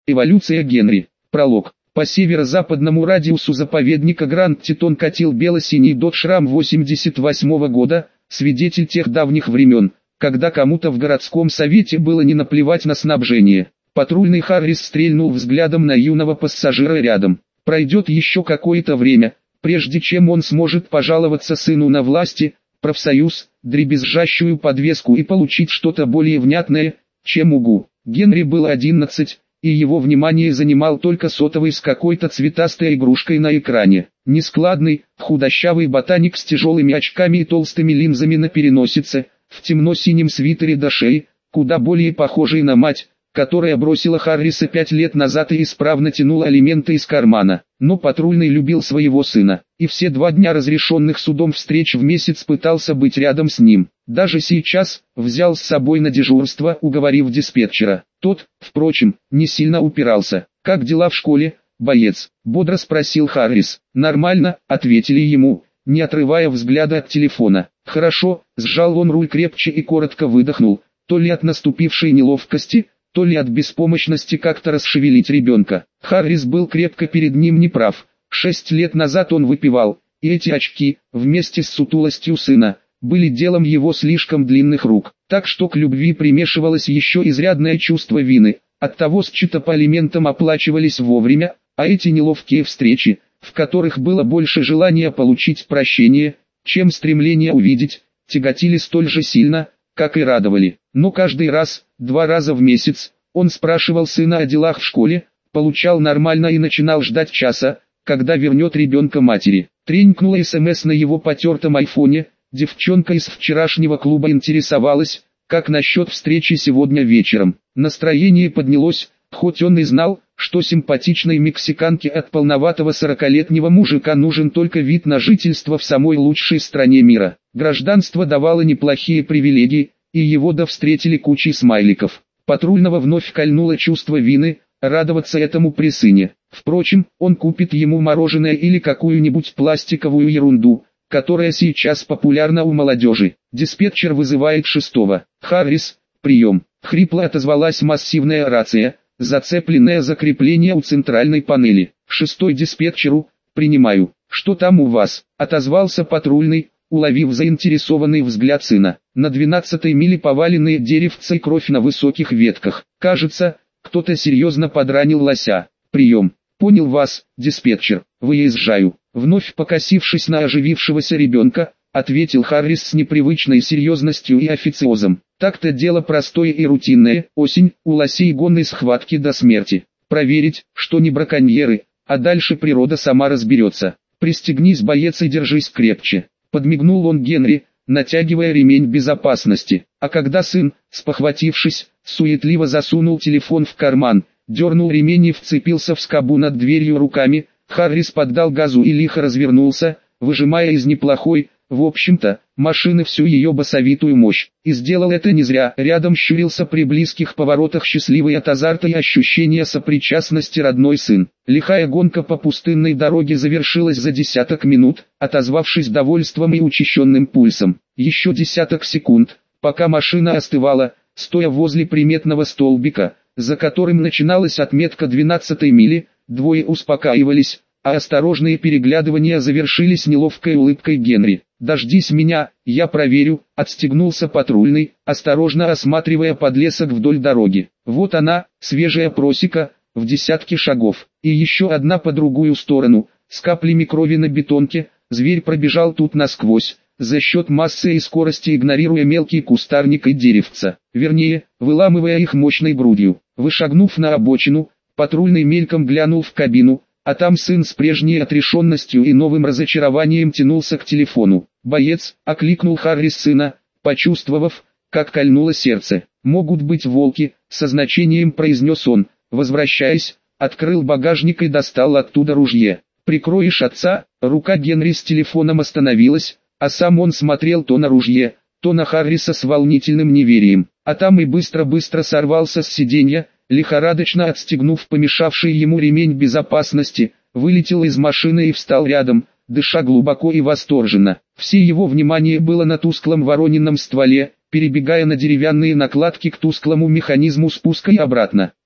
Эволюция Генри. Пролог. По северо-западному радиусу заповедника Гранд-Тетон катил бело-синий Dodge Ram 88 года, свидетель тех давних времен, когда кому-то в городском совете было не наплевать на снабжение. Патрульный Харрис стрельнул взглядом на юного пассажира рядом. Пройдет еще какое-то время, прежде чем он сможет пожаловаться сыну на власти, профсоюз, дребезжащую подвеску и получить что-то более внятное, чем угу. Генри было 11, и его внимание занимал только сотовый с какой-то цветастой игрушкой на экране. Нескладный, худощавый ботаник с тяжелыми очками и толстыми линзами на переносице, в темно-синем свитере до шеи, куда более похожий на мать, которая бросила Харриса 5 лет назад и исправно тянула алименты из кармана. Но патрульный любил своего сына, и все 2 дня разрешенных судом встреч в месяц пытался быть рядом с ним. Даже сейчас, взял с собой на дежурство, уговорив диспетчера. Тот, впрочем, не сильно упирался. «Как дела в школе, боец?» – бодро спросил Харрис. «Нормально», – ответили ему, не отрывая взгляда от телефона. «Хорошо», – сжал он руль крепче и коротко выдохнул, то ли от наступившей неловкости, то ли от беспомощности как-то расшевелить ребенка. Харрис был крепко перед ним неправ. 6 лет назад он выпивал, и эти очки, вместе с сутулостью сына, были делом его слишком длинных рук. Так что к любви примешивалось еще изрядное чувство вины, оттого счета по алиментам оплачивались вовремя, а эти неловкие встречи, в которых было больше желания получить прощение, чем стремление увидеть, тяготили столь же сильно, как и радовали. Но каждый раз, 2 раза в месяц, он спрашивал сына о делах в школе, получал нормально и начинал ждать часа, когда вернет ребенка матери. Тренькнула СМС на его потертом айфоне, девчонка из вчерашнего клуба интересовалась, как насчет встречи сегодня вечером. Настроение поднялось, хоть он и знал, что симпатичной мексиканке от полноватого 40-летнего мужика нужен только вид на жительство в самой лучшей стране мира. Гражданство давало неплохие привилегии, и его встретили кучей смайликов. Патрульного вновь кольнуло чувство вины, радоваться этому при сыне. Впрочем, он купит ему мороженое или какую-нибудь пластиковую ерунду, которая сейчас популярна у молодежи. Диспетчер вызывает 6-го. «Харрис, прием!» Хрипло отозвалась массивная рация, зацепленная за крепление у центральной панели. «6-й диспетчеру, принимаю. Что там у вас?» — отозвался патрульный, уловив заинтересованный взгляд сына. На 12-й миле поваленные деревца и кровь на высоких ветках. Кажется, кто-то серьезно подранил лося. «Прием. Понял вас, диспетчер. Выезжаю». Вновь покосившись на оживившегося ребенка, ответил Харрис с непривычной серьезностью и официозом. «Так-то дело простое и рутинное. Осень, у лосей гонной схватки до смерти. Проверить, что не браконьеры, а дальше природа сама разберется. Пристегнись, боец, и держись крепче». Подмигнул он Генри, натягивая ремень безопасности. А когда сын, спохватившись, суетливо засунул телефон в карман, дернул ремень и вцепился в скобу над дверью руками, Харрис поддал газу и лихо развернулся, выжимая из неплохой, в общем-то, машины всю ее басовитую мощь. И сделал это не зря. Рядом щурился при близких поворотах счастливый от азарта и ощущения сопричастности родной сын. Лихая гонка по пустынной дороге завершилась за десяток минут, отозвавшись довольством и учащенным пульсом. Еще десяток секунд, пока машина остывала, стоя возле приметного столбика, за которым начиналась отметка 12-й мили, двое успокаивались, а осторожные переглядывания завершились неловкой улыбкой Генри. «Дождись меня, я проверю», — отстегнулся патрульный, осторожно осматривая подлесок вдоль дороги. Вот она, свежая просека, в десятке шагов, и еще одна по другую сторону, с каплями крови на бетонке. Зверь пробежал тут насквозь, за счет массы и скорости игнорируя мелкий кустарник и деревца, вернее, выламывая их мощной грудью. Вышагнув на обочину, патрульный мельком глянул в кабину, а там сын с прежней отрешенностью и новым разочарованием тянулся к телефону. «Боец», — окликнул Харрис сына, почувствовав, как кольнуло сердце. «Могут быть волки», — со значением произнес он, возвращаясь, открыл багажник и достал оттуда ружье. «Прикроешь отца?» Рука Генри с телефоном остановилась, а сам он смотрел то на ружье, то на Харриса с волнительным неверием. А там и быстро-быстро сорвался с сиденья, лихорадочно отстегнув помешавший ему ремень безопасности, вылетел из машины и встал рядом, дыша глубоко и восторженно. Все его внимание было на тусклом воронином стволе, перебегая на деревянные накладки к тусклому механизму спуска и обратно.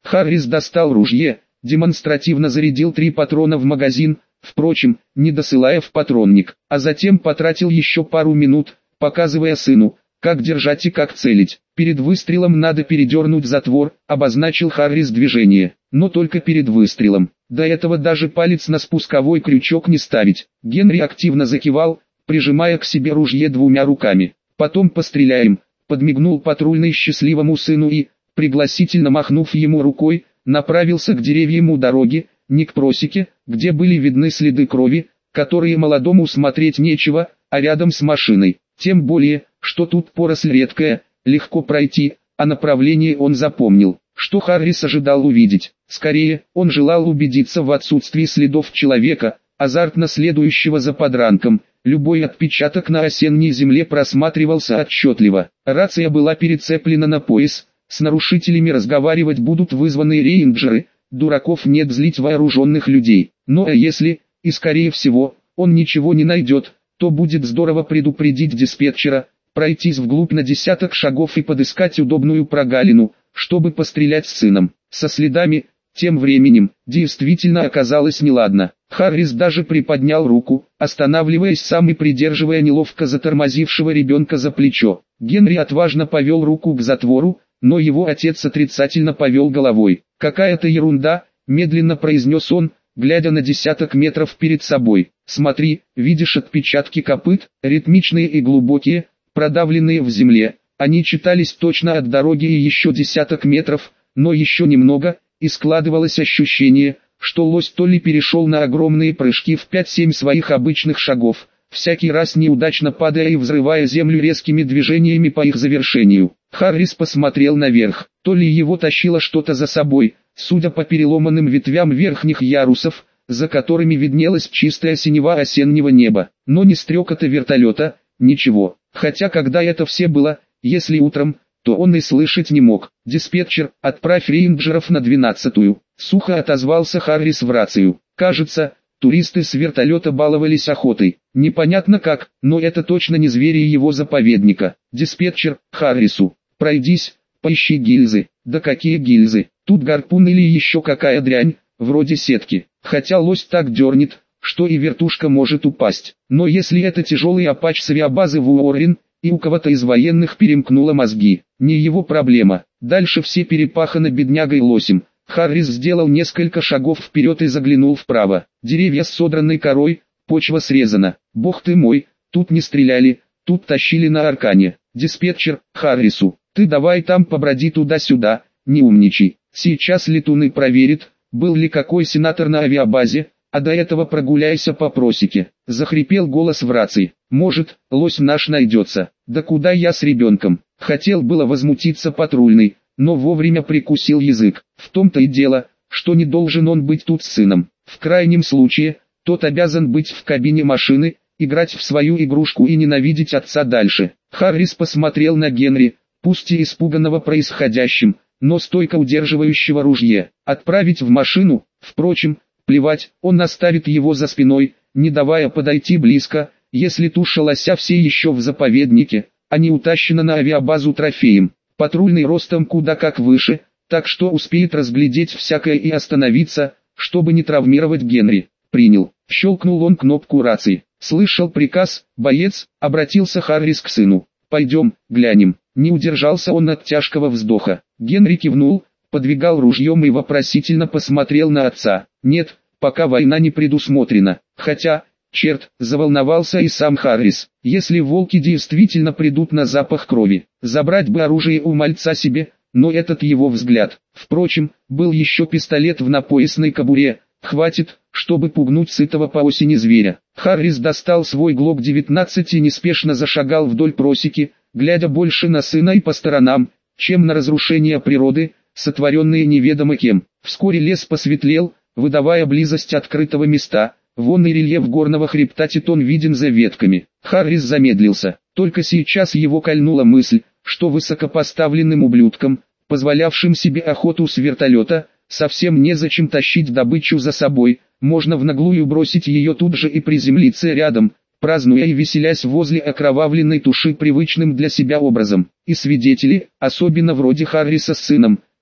Харрис достал ружье, демонстративно зарядил 3 патрона в магазин, впрочем, не досылая в патронник, а затем потратил еще пару минут, показывая сыну, как держать и как целить. Перед выстрелом надо передернуть затвор, обозначил Харрис движение, но только перед выстрелом. До этого даже палец на спусковой крючок не ставить. Генри активно закивал, прижимая к себе ружье 2 руками. Потом постреляем, подмигнул патрульный счастливому сыну и, пригласительно махнув ему рукой, направился к деревьям у дороги, не к просеке, где были видны следы крови, которые молодому смотреть нечего, а рядом с машиной. Тем более, что тут поросль редкая, легко пройти, а направление он запомнил. Что Харрис ожидал увидеть? Скорее, он желал убедиться в отсутствии следов человека, азартно следующего за подранком. Любой отпечаток на осенней земле просматривался отчетливо. Рация была перецеплена на пояс. С нарушителями разговаривать будут вызванные рейнджеры. Дураков нет злить вооруженных людей. Но если, и скорее всего, он ничего не найдет, то будет здорово предупредить диспетчера, пройтись вглубь на десяток шагов и подыскать удобную прогалину, чтобы пострелять с сыном. Со следами, тем временем, действительно оказалось неладно. Харрис даже приподнял руку, останавливаясь сам и придерживая неловко затормозившего ребенка за плечо. Генри отважно повел руку к затвору, но его отец отрицательно повел головой. «Какая-то ерунда», — медленно произнес он, глядя на десяток метров перед собой. «Смотри, видишь отпечатки копыт, ритмичные и глубокие, продавленные в земле. Они читались точно от дороги и еще десяток метров, но еще немного, и складывалось ощущение, что лось то ли перешел на огромные прыжки в 5-7 своих обычных шагов, всякий раз неудачно падая и взрывая землю резкими движениями по их завершению». Харрис посмотрел наверх, то ли его тащило что-то за собой, судя по переломанным ветвям верхних ярусов, за которыми виднелась чистая синева осеннего неба, но ни стрекота вертолета, ничего. Хотя когда это все было, если утром, то он и слышать не мог. «Диспетчер, отправь рейнджеров на 12-ю», — сухо отозвался Харрис в рацию. Кажется, туристы с вертолета баловались охотой. Непонятно как, но это точно не звери его заповедника. «Диспетчер, Харрису, пройдись, поищи гильзы». «Да какие гильзы? Тут гарпун или еще какая дрянь, вроде сетки. Хотя лось так дернет, что и вертушка может упасть. Но если это тяжелый апач с авиабазы в Уоррен, и у кого-то из военных перемкнуло мозги, не его проблема. Дальше все перепахано беднягой лосем». Харрис сделал несколько шагов вперед и заглянул вправо. Деревья с содранной корой, почва срезана. «Бог ты мой, тут не стреляли, тут тащили на аркане». «Диспетчер, Харрису, ты давай там поброди туда-сюда, не умничай. Сейчас летуны проверит, был ли какой сенатор на авиабазе, а до этого прогуляйся по просеке». Захрипел голос в рации. «Может, лось наш найдется. Да куда я с ребенком?» Хотел было возмутиться патрульный, но вовремя прикусил язык. В том-то и дело, что не должен он быть тут с сыном. В крайнем случае, тот обязан быть в кабине машины, играть в свою игрушку и ненавидеть отца дальше. Харрис посмотрел на Генри, пусть и испуганного происходящим, но стойко удерживающего ружье. Отправить в машину, впрочем, плевать, он оставит его за спиной, не давая подойти близко, если туша лося все еще в заповеднике, а не утащена на авиабазу трофеем. Патрульный ростом куда как выше, так что успеет разглядеть всякое и остановиться, чтобы не травмировать Генри. «Принял». Щелкнул он кнопку рации. «Слышал приказ, боец», — обратился Харрис к сыну. «Пойдем, глянем». Не удержался он от тяжкого вздоха. Генри кивнул, подвигал ружьем и вопросительно посмотрел на отца. «Нет, пока война не предусмотрена. Хотя, черт, заволновался и сам Харрис. Если волки действительно придут на запах крови, забрать бы оружие у мальца себе, но этот его взгляд. Впрочем, был еще пистолет в напоясной кобуре, хватит, чтобы пугнуть сытого по осени зверя». Харрис достал свой ГЛОК-19 и неспешно зашагал вдоль просеки, глядя больше на сына и по сторонам, чем на разрушение природы, сотворенные неведомо кем. Вскоре лес посветлел, выдавая близость открытого места. Вон и рельеф горного хребта Титон виден за ветками. Харрис замедлился. Только сейчас его кольнула мысль, что высокопоставленным ублюдкам, позволявшим себе охоту с вертолета, совсем незачем тащить добычу за собой, можно в наглую бросить ее тут же и приземлиться рядом, празднуя и веселясь возле окровавленной туши привычным для себя образом. И свидетели, особенно вроде Харриса с сыном,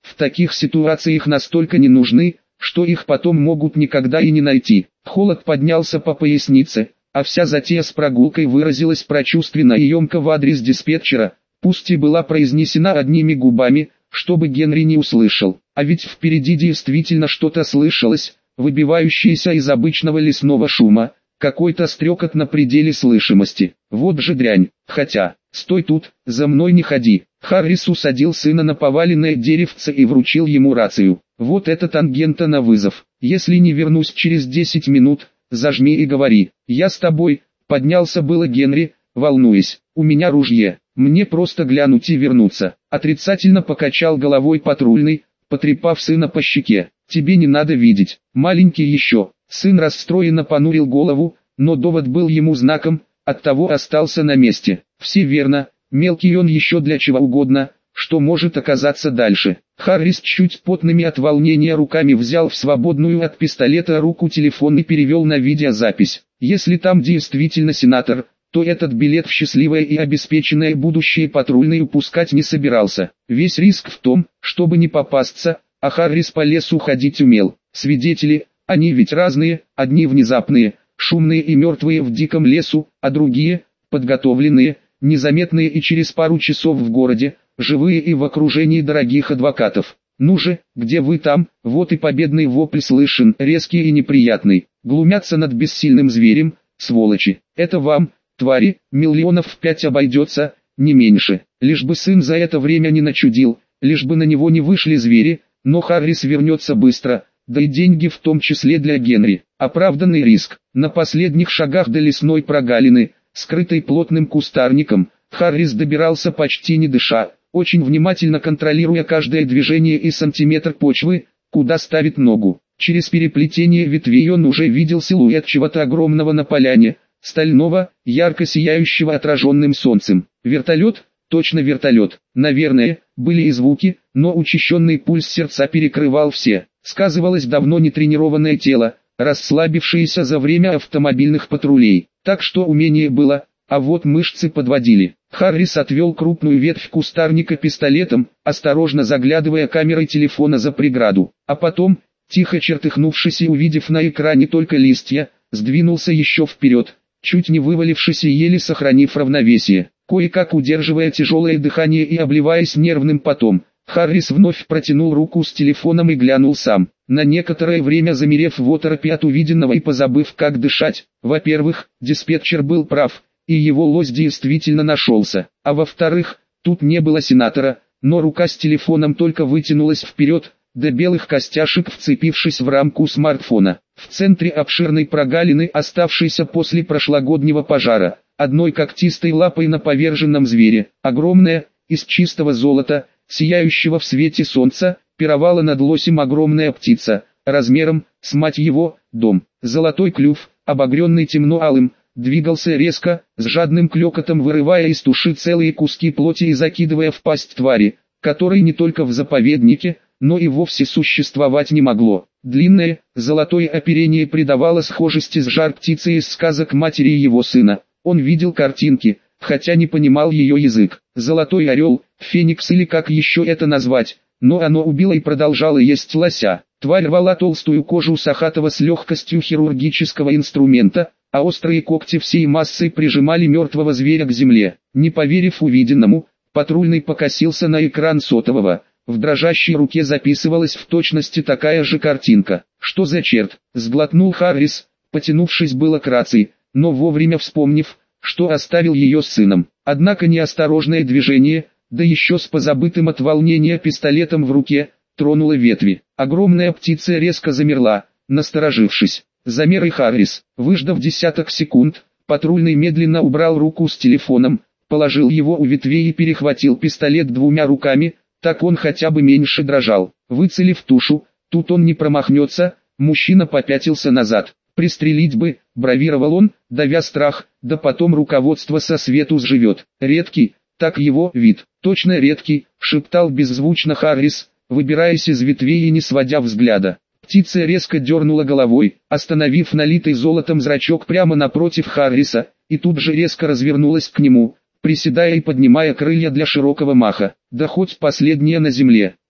в таких ситуациях настолько не нужны, что их потом могут никогда и не найти. Холод поднялся по пояснице, а вся затея с прогулкой выразилась прочувственно и емко в адрес диспетчера, пусть и была произнесена одними губами, чтобы Генри не услышал. А ведь впереди действительно что-то слышалось, выбивающееся из обычного лесного шума, какой-то стрекот на пределе слышимости. Вот же дрянь. Хотя, стой тут, за мной не ходи. Харрис усадил сына на поваленное деревце и вручил ему рацию. Вот это тангента на вызов. Если не вернусь через 10 минут, зажми и говори. Я с тобой. Поднялся было Генри, волнуясь. У меня ружье. Мне просто глянуть и вернуться. Отрицательно покачал головой патрульный, потрепав сына по щеке. Тебе не надо видеть. Маленький еще. Сын расстроенно понурил голову, но довод был ему знаком, оттого остался на месте. Все верно. Мелкий он еще для чего угодно, что может оказаться дальше. Харрис чуть потными от волнения руками взял в свободную от пистолета руку телефон и перевел на видеозапись. Если там действительно сенатор, то этот билет в счастливое и обеспеченное будущее патрульный упускать не собирался. Весь риск в том, чтобы не попасться, а Харрис по лесу ходить умел. Свидетели, они ведь разные, одни внезапные, шумные и мертвые в диком лесу, а другие, подготовленные, незаметные и через пару часов в городе, живые и в окружении дорогих адвокатов. Ну же, где вы там? Вот и победный вопль слышен, резкий и неприятный. Глумятся над бессильным зверем, сволочи. Это вам, твари, миллионов в 5 обойдется, не меньше. Лишь бы сын за это время не начудил, лишь бы на него не вышли звери, но Харрис вернется быстро, да и деньги в том числе для Генри. Оправданный риск. На последних шагах до лесной прогалины, скрытой плотным кустарником, Харрис добирался почти не дыша, очень внимательно контролируя каждое движение и сантиметр почвы, куда ставит ногу. Через переплетение ветвей он уже видел силуэт чего-то огромного на поляне, стального, ярко сияющего отраженным солнцем. Вертолет? Точно вертолет. Наверное, были и звуки, но учащенный пульс сердца перекрывал все. Сказывалось давно нетренированное тело, расслабившееся за время автомобильных патрулей. Так что умение было, а вот мышцы подводили. Харрис отвел крупную ветвь кустарника пистолетом, осторожно заглядывая камерой телефона за преграду. А потом, тихо чертыхнувшись и увидев на экране только листья, сдвинулся еще вперед, чуть не вывалившись и еле сохранив равновесие. Кое-как удерживая тяжелое дыхание и обливаясь нервным потом, Харрис вновь протянул руку с телефоном и глянул сам. На некоторое время замерев в оторопи от увиденного и позабыв как дышать. Во-первых, диспетчер был прав, и его лось действительно нашелся. А во-вторых, тут не было сенатора, но рука с телефоном только вытянулась вперед, до белых костяшек вцепившись в рамку смартфона. В центре обширной прогалины, оставшейся после прошлогоднего пожара, одной когтистой лапой на поверженном звере, огромная, из чистого золота, сияющего в свете солнца, пировала над лосем огромная птица, размером, с мать его, дом. Золотой клюв, обогренный темно-алым, двигался резко, с жадным клёкотом вырывая из туши целые куски плоти и закидывая в пасть твари, которой не только в заповеднике, но и вовсе существовать не могло. Длинное, золотое оперение придавало схожести с жар-птицей из сказок матери и его сына. Он видел картинки, хотя не понимал ее язык. Золотой орел, феникс или как еще это назвать, но оно убило и продолжало есть лося. Тварь рвала толстую кожу сахатого с легкостью хирургического инструмента, а острые когти всей массой прижимали мертвого зверя к земле. Не поверив увиденному, патрульный покосился на экран сотового. В дрожащей руке записывалась в точности такая же картинка. «Что за черт?» — сглотнул Харрис, потянувшись было к рации, но вовремя вспомнив, что оставил ее с сыном. Однако неосторожное движение, да еще с позабытым от волнения пистолетом в руке, тронуло ветви. Огромная птица резко замерла, насторожившись. Замер и Харрис. Выждав десяток секунд, патрульный медленно убрал руку с телефоном, положил его у ветвей и перехватил пистолет двумя руками, так он хотя бы меньше дрожал. Выцелив тушу, тут он не промахнется, мужчина попятился назад. «Пристрелить бы», — бравировал он, давя страх, да потом руководство со свету сживет. «Редкий, так его вид, точно редкий», — шептал беззвучно Харрис, выбираясь из ветвей и не сводя взгляда. Птица резко дернула головой, остановив налитый золотом зрачок прямо напротив Харриса, и тут же резко развернулась к нему, приседая и поднимая крылья для широкого маха. Да хоть последняя на земле.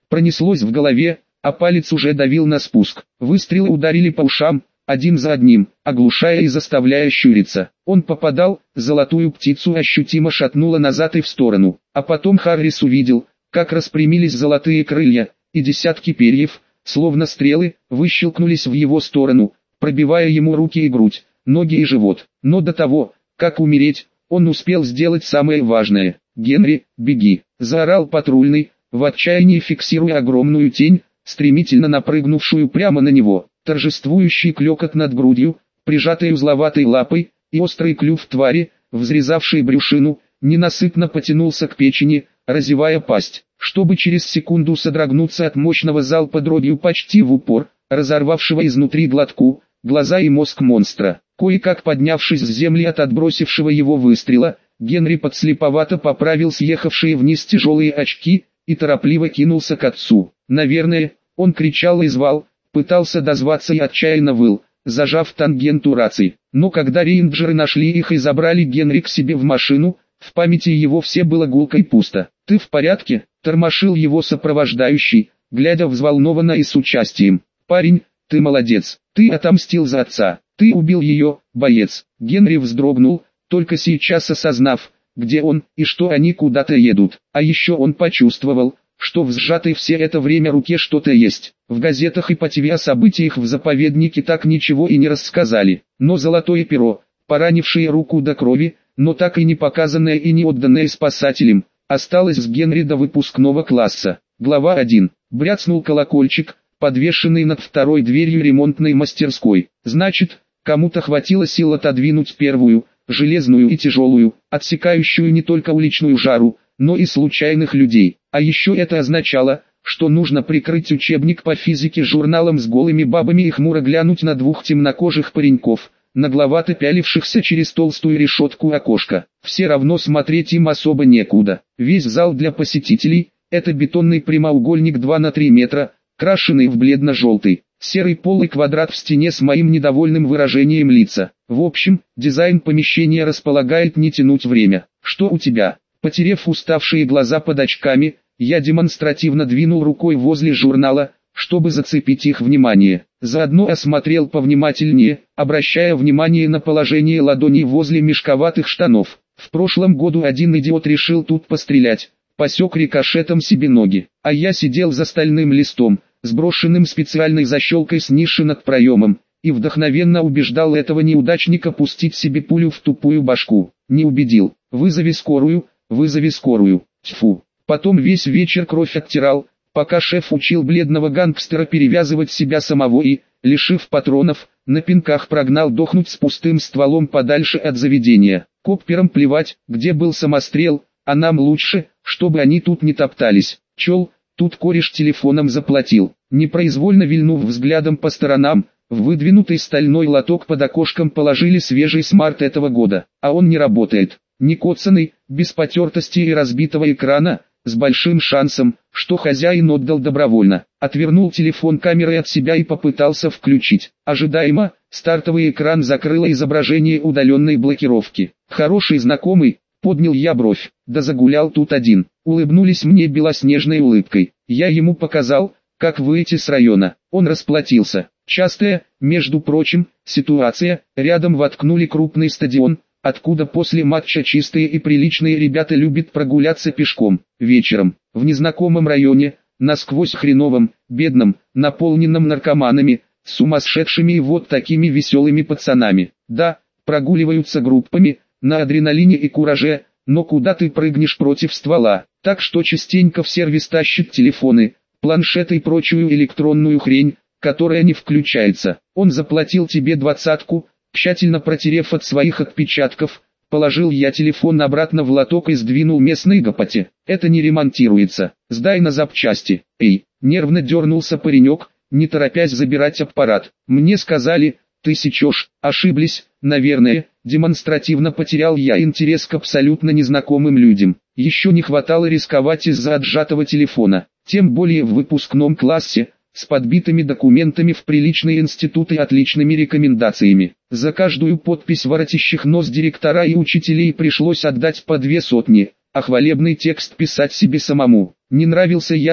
Пронеслось в голове, а палец уже давил на спуск. Выстрелы ударили по ушам, один за одним, оглушая и заставляя щуриться. Он попадал, золотую птицу ощутимо шатнуло назад и в сторону. А потом Харрис увидел, как распрямились золотые крылья, и десятки перьев, словно стрелы, выщелкнулись в его сторону, пробивая ему руки и грудь, ноги и живот. Но до того, как умереть, он успел сделать самое важное. «Генри, беги!» – заорал патрульный, в отчаянии фиксируя огромную тень, стремительно напрыгнувшую прямо на него. Торжествующий клёкот над грудью, прижатой узловатой лапой, и острый клюв твари, взрезавший брюшину, ненасытно потянулся к печени, разевая пасть, чтобы через секунду содрогнуться от мощного залпа дробью почти в упор, разорвавшего изнутри глотку, глаза и мозг монстра. Кое-как поднявшись с земли от отбросившего его выстрела, Генри подслеповато поправил съехавшие вниз тяжелые очки и торопливо кинулся к отцу. Наверное, он кричал и звал, пытался дозваться и отчаянно выл, зажав тангенту рации. Но когда рейнджеры нашли их и забрали Генри к себе в машину, в памяти его все было гулко и пусто. «Ты в порядке?» – тормошил его сопровождающий, глядя взволнованно и с участием. «Парень, ты молодец, ты отомстил за отца, ты убил ее, боец». Генри вздрогнул, только сейчас осознав, где он и что они куда-то едут. А еще он почувствовал, что в сжатой все это время руке что-то есть. В газетах и по ТВ о событиях в заповеднике так ничего и не рассказали. Но золотое перо, поранившее руку до крови, но так и не показанное и не отданное спасателям, осталось с Генри до выпускного класса. Глава 1. Бряцнул колокольчик, подвешенный над второй дверью ремонтной мастерской. Значит, кому-то хватило сил отодвинуть первую, железную и тяжелую, отсекающую не только уличную жару, но и случайных людей. А еще это означало, что нужно прикрыть учебник по физике журналом с голыми бабами и хмуро глянуть на двух темнокожих пареньков, нагловато пялившихся через толстую решетку окошка. Все равно смотреть им особо некуда. Весь зал для посетителей – это бетонный прямоугольник 2 на 3 метра, крашеный в бледно-желтый. Серый полый квадрат в стене с моим недовольным выражением лица. В общем, дизайн помещения располагает не тянуть время. Что у тебя? Потерев уставшие глаза под очками, я демонстративно двинул рукой возле журнала, чтобы зацепить их внимание. Заодно осмотрел повнимательнее, обращая внимание на положение ладоней возле мешковатых штанов. В прошлом году один идиот решил тут пострелять, посек рикошетом себе ноги, а я сидел за стальным листом, сброшенным специальной защелкой с ниши над проемом, и вдохновенно убеждал этого неудачника пустить себе пулю в тупую башку. Не убедил. Вызови скорую, вызови скорую. Тьфу. Потом весь вечер кровь оттирал, пока шеф учил бледного гангстера перевязывать себя самого и, лишив патронов, на пинках прогнал дохнуть с пустым стволом подальше от заведения. Копперам плевать, где был самострел, а нам лучше, чтобы они тут не топтались. Чел, тут кореш телефоном заплатил. Непроизвольно вильнув взглядом по сторонам, в выдвинутый стальной лоток под окошком положили свежий смарт этого года, а он не работает. Некоцанный, без потертости и разбитого экрана, с большим шансом, что хозяин отдал добровольно. Отвернул телефон камерой от себя и попытался включить. Ожидаемо, стартовый экран закрыло изображение удаленной блокировки. Хороший знакомый, поднял я бровь, да загулял тут один. Улыбнулись мне белоснежной улыбкой. Я ему показал, как выйти с района. Он расплатился. Частая, между прочим, ситуация, рядом воткнули крупный стадион, откуда после матча чистые и приличные ребята любят прогуляться пешком, вечером, в незнакомом районе, насквозь хреновом, бедном, наполненном наркоманами, сумасшедшими и вот такими веселыми пацанами. Да, прогуливаются группами, на адреналине и кураже, но куда ты прыгнешь против ствола, так что частенько в сервис тащат телефоны, планшеты и прочую электронную хрень, которая не включается. Он заплатил тебе 20-ку, тщательно протерев от своих отпечатков, положил я телефон обратно в лоток и сдвинул местной гопоте. Это не ремонтируется, сдай на запчасти. Эй, нервно дернулся паренек, не торопясь забирать аппарат. Мне сказали, ты сечешь, ошиблись, наверное. Демонстративно потерял я интерес к абсолютно незнакомым людям. Еще не хватало рисковать из-за отжатого телефона, тем более в выпускном классе, с подбитыми документами в приличные институты и отличными рекомендациями. За каждую подпись воротящих нос директора и учителей пришлось отдать по 200, а хвалебный текст писать себе самому. Не нравился я им,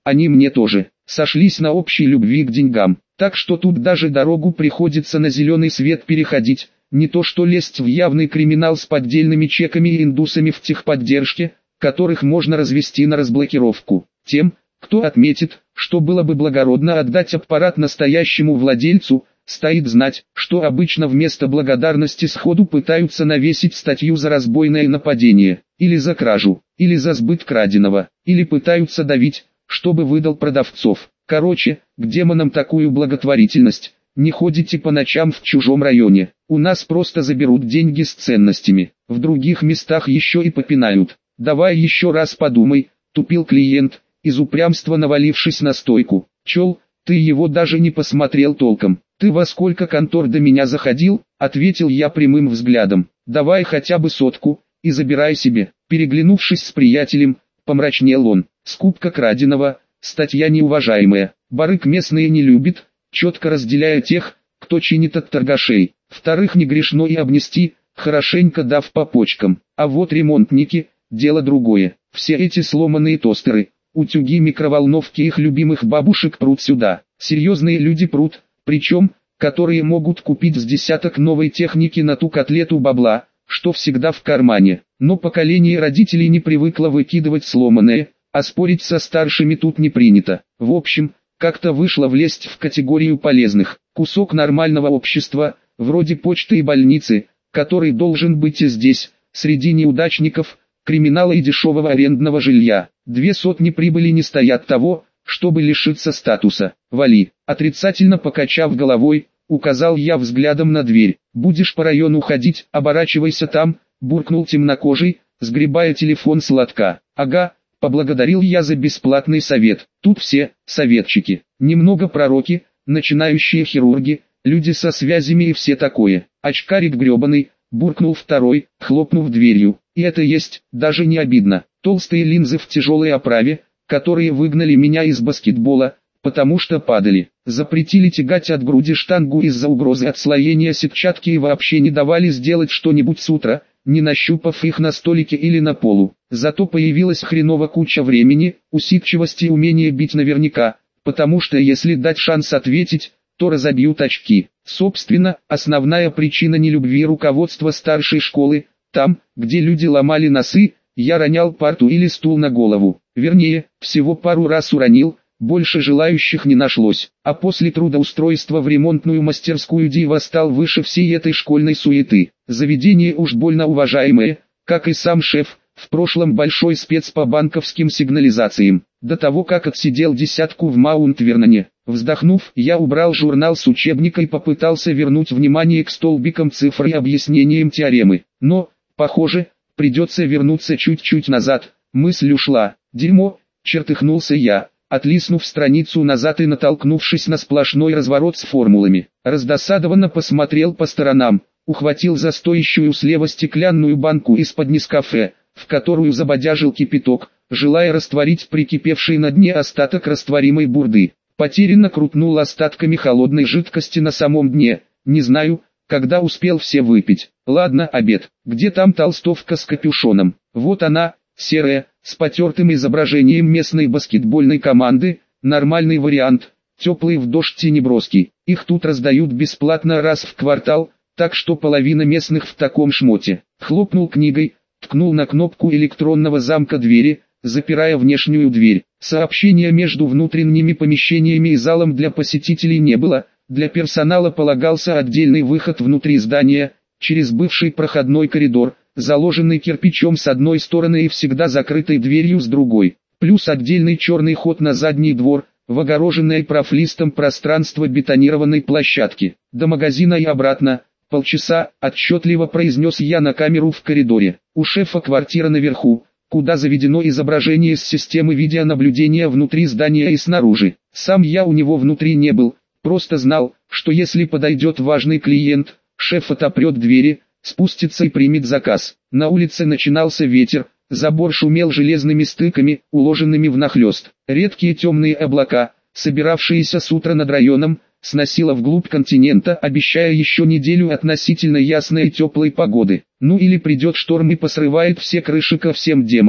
они мне тоже. Сошлись на общей любви к деньгам. Так что тут даже дорогу приходится на зеленый свет переходить, не то что лезть в явный криминал с поддельными чеками и индусами в техподдержке, которых можно развести на разблокировку. Тем, кто отметит, что было бы благородно отдать аппарат настоящему владельцу, стоит знать, что обычно вместо благодарности сходу пытаются навесить статью за разбойное нападение, или за кражу, или за сбыт краденого, или пытаются давить, чтобы выдал продавцов. Короче, к демонам такую благотворительность, не ходите по ночам в чужом районе, у нас просто заберут деньги с ценностями, в других местах еще и попинают. Давай еще раз подумай, тупил клиент, из упрямства навалившись на стойку. Чел, ты его даже не посмотрел толком. Ты во сколько контор до меня заходил? Ответил я прямым взглядом. Давай хотя бы 100 и забирай себе. Переглянувшись с приятелем, помрачнел он. Скупка краденого, статья неуважаемая. Барыг местные не любит, четко разделяя тех, кто чинит от торгашей. Вторых не грешно и обнести, хорошенько дав по почкам. А вот ремонтники, дело другое. Все эти сломанные тостеры, утюги, микроволновки их любимых бабушек прут сюда. Серьезные люди прут, причем, которые могут купить с десяток новой техники на ту котлету бабла, что всегда в кармане. Но поколение родителей не привыкло выкидывать сломанное, а спорить со старшими тут не принято. В общем, как-то вышло влезть в категорию полезных. Кусок нормального общества, вроде почты и больницы, который должен быть и здесь, среди неудачников, криминала и дешевого арендного жилья. 200 прибыли не стоят того, чтобы лишиться статуса. Вали. Отрицательно покачав головой, указал я взглядом на дверь. Будешь по району ходить, оборачивайся там, буркнул темнокожий, сгребая телефон с лотка. Ага, поблагодарил я за бесплатный совет. Тут все, советчики, немного пророки, начинающие хирурги, люди со связями и все такое. Очкарик гребаный, буркнул второй, хлопнув дверью. И это есть, даже не обидно. Толстые линзы в тяжелой оправе, которые выгнали меня из баскетбола, потому что падали. Запретили тягать от груди штангу из-за угрозы отслоения сетчатки и вообще не давали сделать что-нибудь с утра, не нащупав их на столике или на полу. Зато появилась хреново куча времени, усидчивости и умения бить наверняка, потому что если дать шанс ответить, то разобьют очки. Собственно, основная причина нелюбви руководства старшей школы, там, где люди ломали носы, я ронял парту или стул на голову. Вернее, всего пару раз уронил, больше желающих не нашлось. А после трудоустройства в ремонтную мастерскую Дива стал выше всей этой школьной суеты. Заведение уж больно уважаемое, как и сам шеф, в прошлом большой спец по банковским сигнализациям. До того как отсидел 10 в Маунт-Верноне. Вздохнув, я убрал журнал с учебника и попытался вернуть внимание к столбикам цифр и объяснениям теоремы. Но, похоже, придется вернуться чуть-чуть назад. Мысль ушла. Дерьмо, чертыхнулся я, отлистнув страницу назад и натолкнувшись на сплошной разворот с формулами. Раздосадованно посмотрел по сторонам, ухватил за стоящую слева стеклянную банку из-под Нескафе, в которую забодяжил кипяток, желая растворить прикипевший на дне остаток растворимой бурды. Потерянно крутнул остатками холодной жидкости на самом дне, не знаю, когда успел все выпить. Ладно, обед. Где там толстовка с капюшоном? Вот она, серая, с потертым изображением местной баскетбольной команды, нормальный вариант, теплый в дождь и неброский. Их тут раздают бесплатно раз в квартал, так что половина местных в таком шмоте. Хлопнул книгой, ткнул на кнопку электронного замка двери, запирая внешнюю дверь. Сообщения между внутренними помещениями и залом для посетителей не было, для персонала полагался отдельный выход внутри здания, через бывший проходной коридор, заложенный кирпичом с одной стороны и всегда закрытой дверью с другой, плюс отдельный черный ход на задний двор, в огороженное профлистом пространство бетонированной площадки. До магазина и обратно, полчаса, отчетливо произнес я на камеру в коридоре. У шефа квартира наверху, куда заведено изображение с системы видеонаблюдения внутри здания и снаружи. Сам я у него внутри не был, просто знал, что если подойдет важный клиент, шеф отопрет двери, спустится и примет заказ. На улице начинался ветер, забор шумел железными стыками, уложенными внахлёст. Редкие темные облака, собиравшиеся с утра над районом, сносило вглубь континента, обещая еще неделю относительно ясной и теплой погоды. Ну или придет шторм и посрывает все крыши ко всем демонам,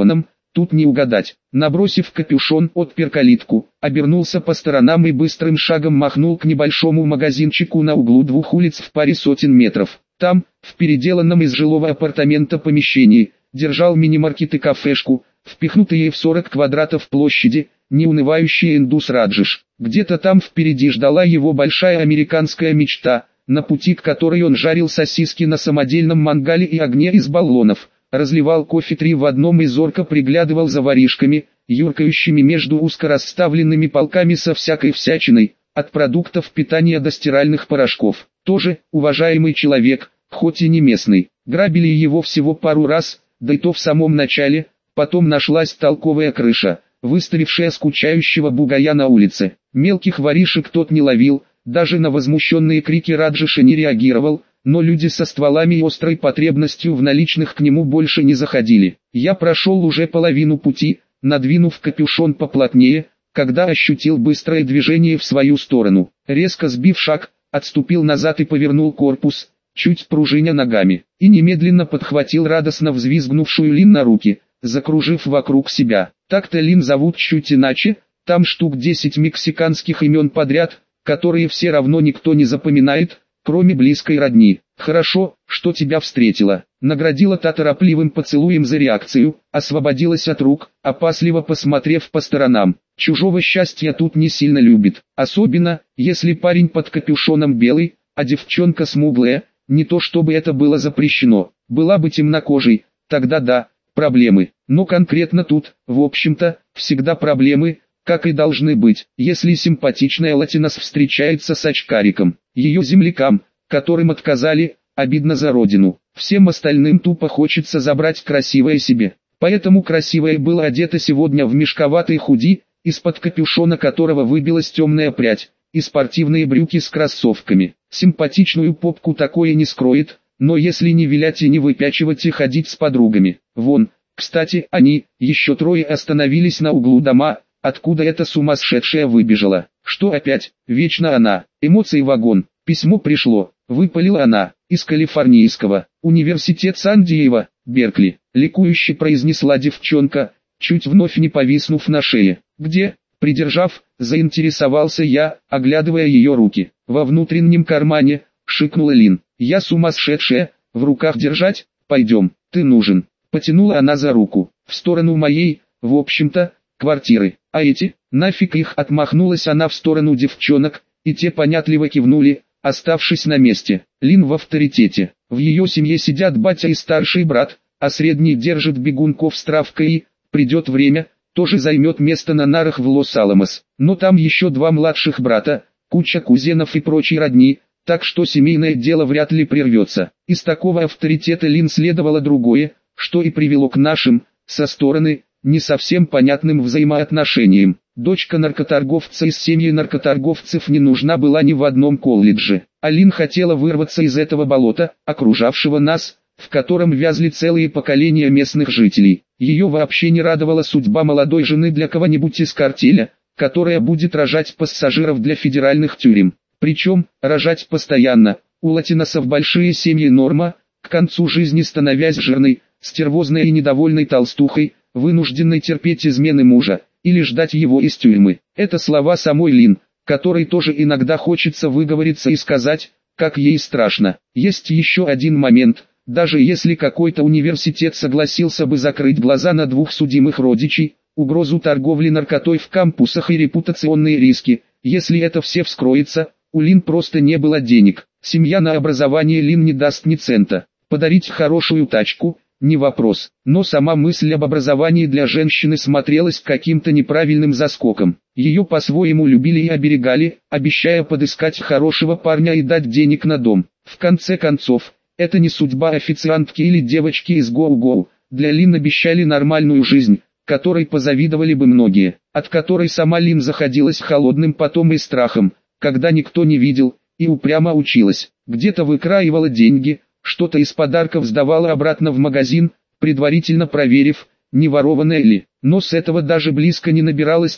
тут не угадать. Набросив капюшон, отпер калитку, обернулся по сторонам и быстрым шагом махнул к небольшому магазинчику на углу двух улиц в паре сотен метров. Там, в переделанном из жилого апартамента помещении, держал мини-маркет и кафешку, впихнутые в 40 квадратов площади, неунывающий индус Раджеш. Где-то там впереди ждала его большая американская мечта, на пути к которой он жарил сосиски на самодельном мангале и огне из баллонов, разливал кофе 3 в одном и зорко приглядывал за воришками, юркающими между узко расставленными полками со всякой всячиной, от продуктов питания до стиральных порошков. Тоже уважаемый человек, хоть и не местный. Грабили его всего пару раз, да и то в самом начале, потом нашлась толковая крыша, выставившая скучающего бугая на улице. Мелких воришек тот не ловил, даже на возмущенные крики Раджеша не реагировал, но люди со стволами и острой потребностью в наличных к нему больше не заходили. Я прошел уже половину пути, надвинув капюшон поплотнее, когда ощутил быстрое движение в свою сторону. Резко сбив шаг, отступил назад и повернул корпус, чуть пружиня ногами, и немедленно подхватил радостно взвизгнувшую Лин на руки, закружив вокруг себя. Так-то Лин зовут чуть иначе, там штук 10 мексиканских имен подряд, которые все равно никто не запоминает, кроме близкой родни. Хорошо, что тебя встретила. Наградила та торопливым поцелуем за реакцию, освободилась от рук, опасливо посмотрев по сторонам. Чужого счастья тут не сильно любит, особенно, если парень под капюшоном белый, а девчонка смуглая. Не то чтобы это было запрещено, была бы темнокожей, тогда да, проблемы. Но конкретно тут, в общем-то, всегда проблемы, как и должны быть, если симпатичная латинос встречается с очкариком. Ее землякам, которым отказали, обидно за родину. Всем остальным тупо хочется забрать красивое себе. Поэтому красивая была одета сегодня в мешковатый худи, из-под капюшона которого выбилась темная прядь, и спортивные брюки с кроссовками. Симпатичную попку такое не скроет, но если не вилять и не выпячивать и ходить с подругами. Вон, кстати, они, еще трое остановились на углу дома, откуда эта сумасшедшая выбежала. Что опять? Вечно она. Эмоции вагон. Письмо пришло. Выпалила она. Из Калифорнийского. Университет Сан-Диего, Беркли. Ликующе произнесла девчонка, чуть вновь не повиснув на шее. Где? Придержав, заинтересовался я, оглядывая ее руки. Во внутреннем кармане, шикнула Лин. Я сумасшедшая, в руках держать? Пойдем, ты нужен. Потянула она за руку, в сторону моей, в общем-то, квартиры. А эти, нафиг их, отмахнулась она в сторону девчонок, и те понятливо кивнули, оставшись на месте. Лин в авторитете. В ее семье сидят батя и старший брат, а средний держит бегунков с травкой и, придет время, тоже займет место на нарах в Лос-Аламос. Но там еще 2 младших брата, куча кузенов и прочей родни, так что семейное дело вряд ли прервется. Из такого авторитета Лин следовало другое, что и привело к нашим, со стороны, не совсем понятным взаимоотношениям. Дочка наркоторговца из семьи наркоторговцев не нужна была ни в одном колледже. Алин хотела вырваться из этого болота, окружавшего нас, в котором вязли целые поколения местных жителей. Ее вообще не радовала судьба молодой жены для кого-нибудь из картеля, которая будет рожать пассажиров для федеральных тюрем. Причем, рожать постоянно. У латиносов большие семьи норма, к концу жизни становясь жирной, стервозной и недовольной толстухой, вынужденной терпеть измены мужа, или ждать его из тюрьмы. Это слова самой Лин, которой тоже иногда хочется выговориться и сказать, как ей страшно. Есть еще один момент. Даже если какой-то университет согласился бы закрыть глаза на 2 судимых родичей, угрозу торговли наркотой в кампусах и репутационные риски, если это все вскроется, у Лин просто не было денег. Семья на образование Лин не даст ни цента. Подарить хорошую тачку – не вопрос. Но сама мысль об образовании для женщины смотрелась каким-то неправильным заскоком. Ее по-своему любили и оберегали, обещая подыскать хорошего парня и дать денег на дом. В конце концов, это не судьба официантки или девочки из Гоу-Гоу. Для Лин обещали нормальную жизнь, которой позавидовали бы многие, от которой сама Лин заходилась холодным потом и страхом, когда никто не видел, и упрямо училась. Где-то выкраивала деньги, что-то из подарков сдавала обратно в магазин, предварительно проверив, не ворованное ли. Но с этого даже близко не набиралось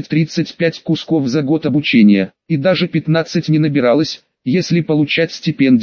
30-35 кусков за год обучения, и даже 15 не набиралось, если получать стипендию,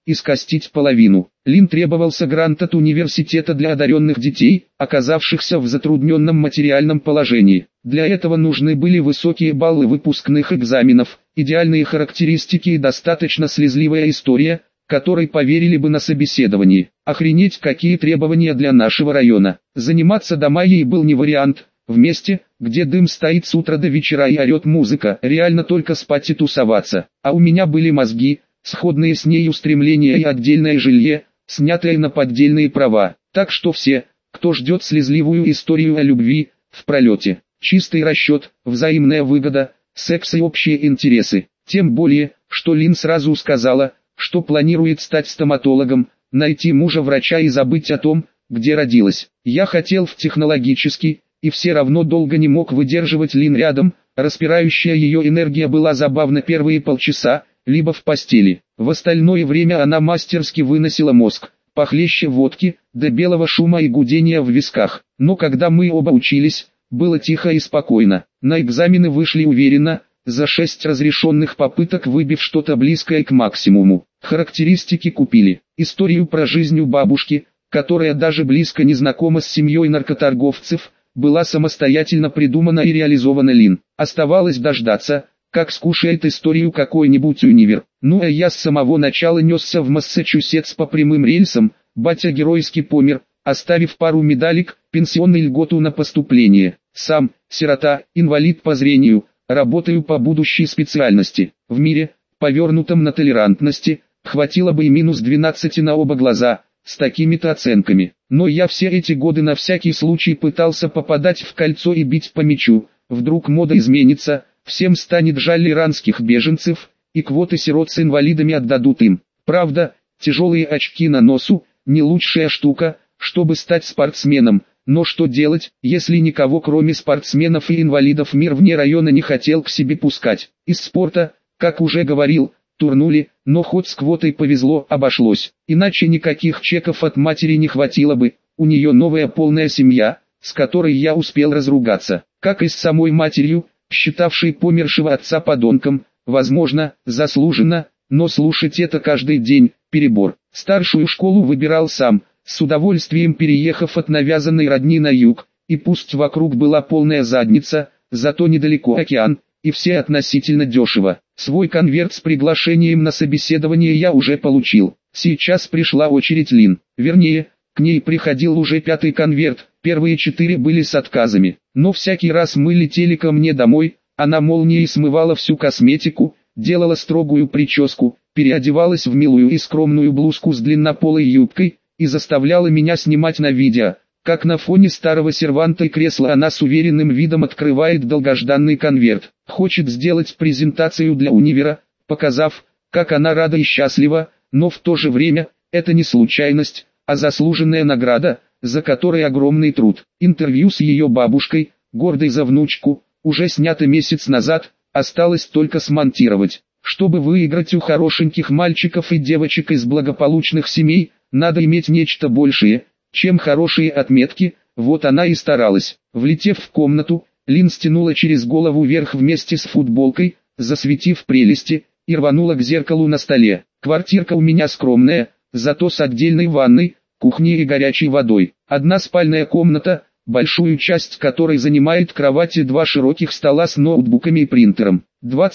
и скостить половину. Лин требовался грант от университета для одаренных детей, оказавшихся в затрудненном материальном положении. Для этого нужны были высокие баллы выпускных экзаменов, идеальные характеристики и достаточно слезливая история, которой поверили бы на собеседовании. Охренеть, какие требования для нашего района. Заниматься до Майи был не вариант. В месте, где дым стоит с утра до вечера и орет музыка, реально только спать и тусоваться. А у меня были мозги, сходные с ней устремления и отдельное жилье, снятое на поддельные права. Так что все, кто ждет слезливую историю о любви, в пролете. Чистый расчет, взаимная выгода, секс и общие интересы. Тем более, что Лин сразу сказала, что планирует стать стоматологом, найти мужа-врача и забыть о том, где родилась. Я хотел в технологический, и все равно долго не мог выдерживать Лин рядом, распирающая ее энергия была забавна первые полчаса, либо в постели. В остальное время она мастерски выносила мозг, похлеще водки, до белого шума и гудения в висках. Но когда мы оба учились, было тихо и спокойно. На экзамены вышли уверенно, за 6 разрешенных попыток выбив что-то близкое к максимуму. Характеристики купили. Историю про жизнь у бабушки, которая даже близко не знакома с семьей наркоторговцев, была самостоятельно придумана и реализована Лин. Оставалось дождаться, как скушает историю какой-нибудь универ. Ну а я с самого начала несся в Массачусетс по прямым рельсам, батя геройски помер, оставив пару медалек, пенсионной льготу на поступление. Сам, сирота, инвалид по зрению, работаю по будущей специальности. В мире, повернутом на толерантности, хватило бы и минус 12 на оба глаза, с такими-то оценками. Но я все эти годы на всякий случай пытался попадать в кольцо и бить по мячу. Вдруг мода изменится, всем станет жаль иранских беженцев, и квоты сирот с инвалидами отдадут им. Правда, тяжелые очки на носу, не лучшая штука, чтобы стать спортсменом. Но что делать, если никого кроме спортсменов и инвалидов мир вне района не хотел к себе пускать? Из спорта, как уже говорил, турнули, но хоть с квотой повезло, обошлось. Иначе никаких чеков от матери не хватило бы, у нее новая полная семья, с которой я успел разругаться. Как и с самой матерью, считавшей помершего отца подонком, возможно, заслуженно, но слушать это каждый день – перебор. Старшую школу выбирал сам, с удовольствием переехав от навязанной родни на юг, и пусть вокруг была полная задница, зато недалеко океан, и все относительно дешево. Свой конверт с приглашением на собеседование я уже получил. Сейчас пришла очередь Лин. Вернее, к ней приходил уже 5-й конверт, первые 4 были с отказами. Но всякий раз мы летели ко мне домой, она молнией смывала всю косметику, делала строгую прическу, переодевалась в милую и скромную блузку с длиннополой юбкой, и заставляла меня снимать на видео, как на фоне старого серванта и кресла она с уверенным видом открывает долгожданный конверт. Хочет сделать презентацию для универа, показав, как она рада и счастлива, но в то же время, это не случайность, а заслуженная награда, за которой огромный труд. Интервью с ее бабушкой, гордой за внучку, уже снято месяц назад, осталось только смонтировать. Чтобы выиграть у хорошеньких мальчиков и девочек из благополучных семей, надо иметь нечто большее, чем хорошие отметки, вот она и старалась. Влетев в комнату, Лин стянула через голову вверх вместе с футболкой, засветив прелести, и рванула к зеркалу на столе. Квартирка у меня скромная, зато с отдельной ванной, кухней и горячей водой. Одна спальная комната, большую часть которой занимает кровать и 2 широких стола с ноутбуками и принтером.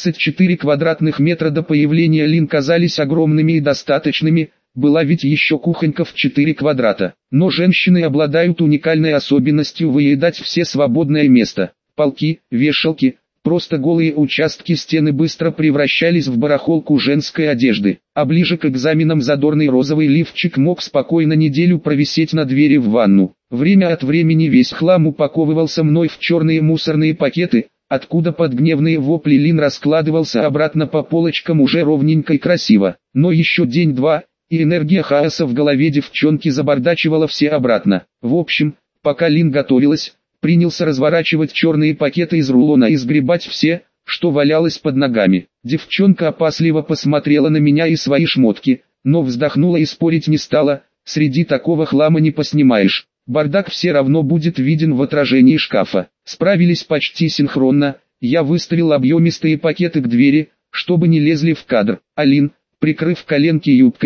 24 квадратных метра до появления Лин казались огромными и достаточными. Была ведь еще кухонька в 4 квадрата. Но женщины обладают уникальной особенностью выедать все свободное место. Полки, вешалки, просто голые участки стены быстро превращались в барахолку женской одежды. А ближе к экзаменам задорный розовый лифчик мог спокойно неделю провисеть на двери в ванну. Время от времени весь хлам упаковывался мной в черные мусорные пакеты, откуда под гневные вопли Лин раскладывался обратно по полочкам уже ровненько и красиво. Но еще день-два, и энергия хаоса в голове девчонки забардачивала все обратно. В общем, пока Лин готовилась, принялся разворачивать черные пакеты из рулона и сгребать все, что валялось под ногами. Девчонка опасливо посмотрела на меня и свои шмотки, но вздохнула и спорить не стала, среди такого хлама не поснимаешь. Бардак все равно будет виден в отражении шкафа. Справились почти синхронно, я выставил объемистые пакеты к двери, чтобы не лезли в кадр. А Лин, прикрыв коленки юбкой,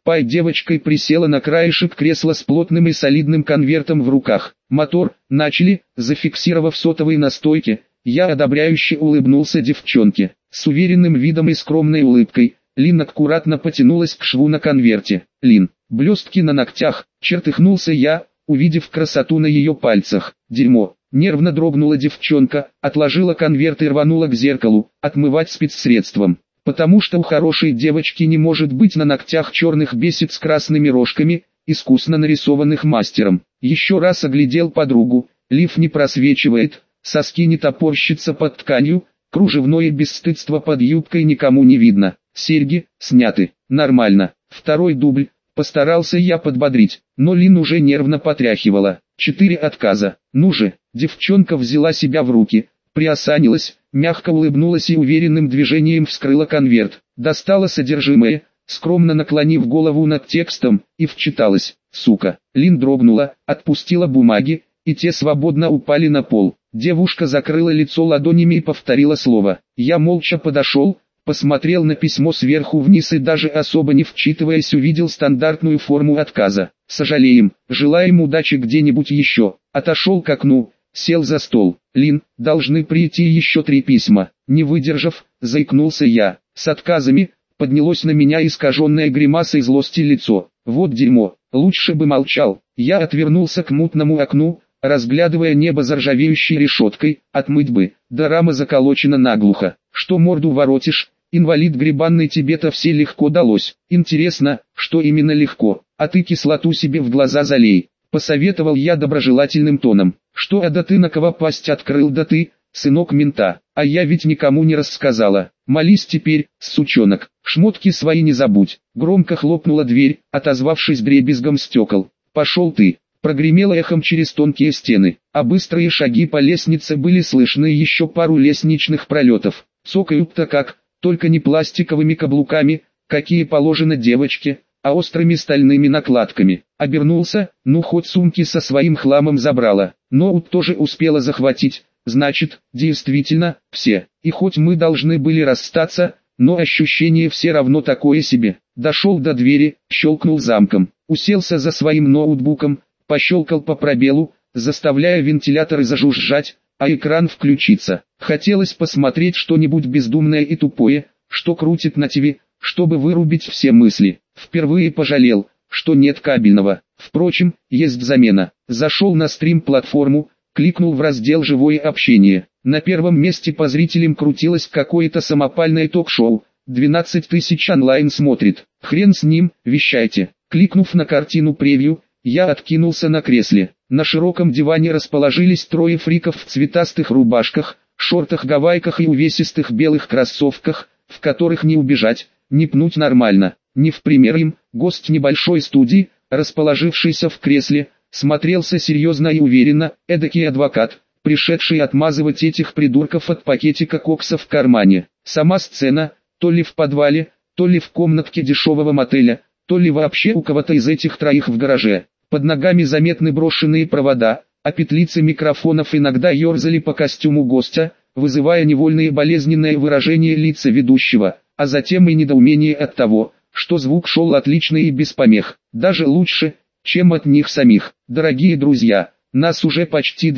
Пай девочкой присела на краешек кресла с плотным и солидным конвертом в руках. Мотор, начали, зафиксировав сотовый на стойке. Я одобряюще улыбнулся девчонке. С уверенным видом и скромной улыбкой, Лин аккуратно потянулась к шву на конверте. Лин, блестки на ногтях, чертыхнулся я, увидев красоту на ее пальцах. Дерьмо. Нервно дрогнула девчонка, отложила конверт и рванула к зеркалу, отмывать спецсредством. Потому что у хорошей девочки не может быть на ногтях черных бесед с красными рожками, искусно нарисованных мастером. Еще раз оглядел подругу, лиф не просвечивает, соски не топорщатся под тканью, кружевное бесстыдство под юбкой никому не видно. Серьги, сняты, нормально. Второй дубль, постарался я подбодрить, но Лин уже нервно потряхивала. 4 отказа. Ну же, девчонка взяла себя в руки, приосанилась, мягко улыбнулась и уверенным движением вскрыла конверт, достала содержимое, скромно наклонив голову над текстом, и вчиталась. Сука. Лин дрогнула, отпустила бумаги, и те свободно упали на пол. Девушка закрыла лицо ладонями и повторила слово. Я молча подошел, посмотрел на письмо сверху вниз и даже особо не вчитываясь увидел стандартную форму отказа. Сожалеем, желаем удачи где-нибудь еще. Отошел к окну, сел за стол. Лин, должны прийти еще 3 письма. Не выдержав, заикнулся я. С отказами, поднялось на меня искаженное гримасой злости лицо. Вот дерьмо, лучше бы молчал. Я отвернулся к мутному окну, разглядывая небо заржавеющей решеткой, отмыть бы, да рама заколочена наглухо. Что морду воротишь? Инвалид грибанный, тебе-то все легко далось. Интересно, что именно легко, а ты кислоту себе в глаза залей. Посоветовал я доброжелательным тоном. Что, да ты на кого пасть открыл, да ты, сынок мента, а я ведь никому не рассказала. Молись теперь, сучонок, шмотки свои не забудь. Громко хлопнула дверь, отозвавшись дребезгом стекол. Пошел ты. Прогремело эхом через тонкие стены, а быстрые шаги по лестнице были слышны еще пару лестничных пролетов. Цокают-то как, только не пластиковыми каблуками, какие положено девочке, а острыми стальными накладками. Обернулся, ну хоть сумки со своим хламом забрала, ноут тоже успела захватить, значит, действительно, все. И хоть мы должны были расстаться, но ощущение все равно такое себе. Дошел до двери, щелкнул замком, уселся за своим ноутбуком, пощелкал по пробелу, заставляя вентиляторы зажужжать, а экран включиться. Хотелось посмотреть что-нибудь бездумное и тупое, что крутит на ТВ, чтобы вырубить все мысли. Впервые пожалел, что нет кабельного. Впрочем, есть замена. Зашел на стрим-платформу, кликнул в раздел «Живое общение». На первом месте по зрителям крутилось какое-то самопальное ток-шоу. 12 тысяч онлайн смотрит. Хрен с ним, вещайте. Кликнув на картину превью, я откинулся на кресле. На широком диване расположились 3 фриков в цветастых рубашках, шортах-гавайках и увесистых белых кроссовках, в которых не убежать, не пнуть нормально. Не в пример им, гость небольшой студии, расположившийся в кресле, смотрелся серьезно и уверенно, эдакий адвокат, пришедший отмазывать этих придурков от пакетика кокса в кармане. Сама сцена, то ли в подвале, то ли в комнатке дешевого мотеля, то ли вообще у кого-то из этих 3 в гараже. Под ногами заметны брошенные провода, а петлицы микрофонов иногда ерзали по костюму гостя, вызывая невольные болезненные выражения лица ведущего, а затем и недоумение от того, что звук шел отлично и без помех, даже лучше, чем от них самих. Дорогие друзья, нас уже почти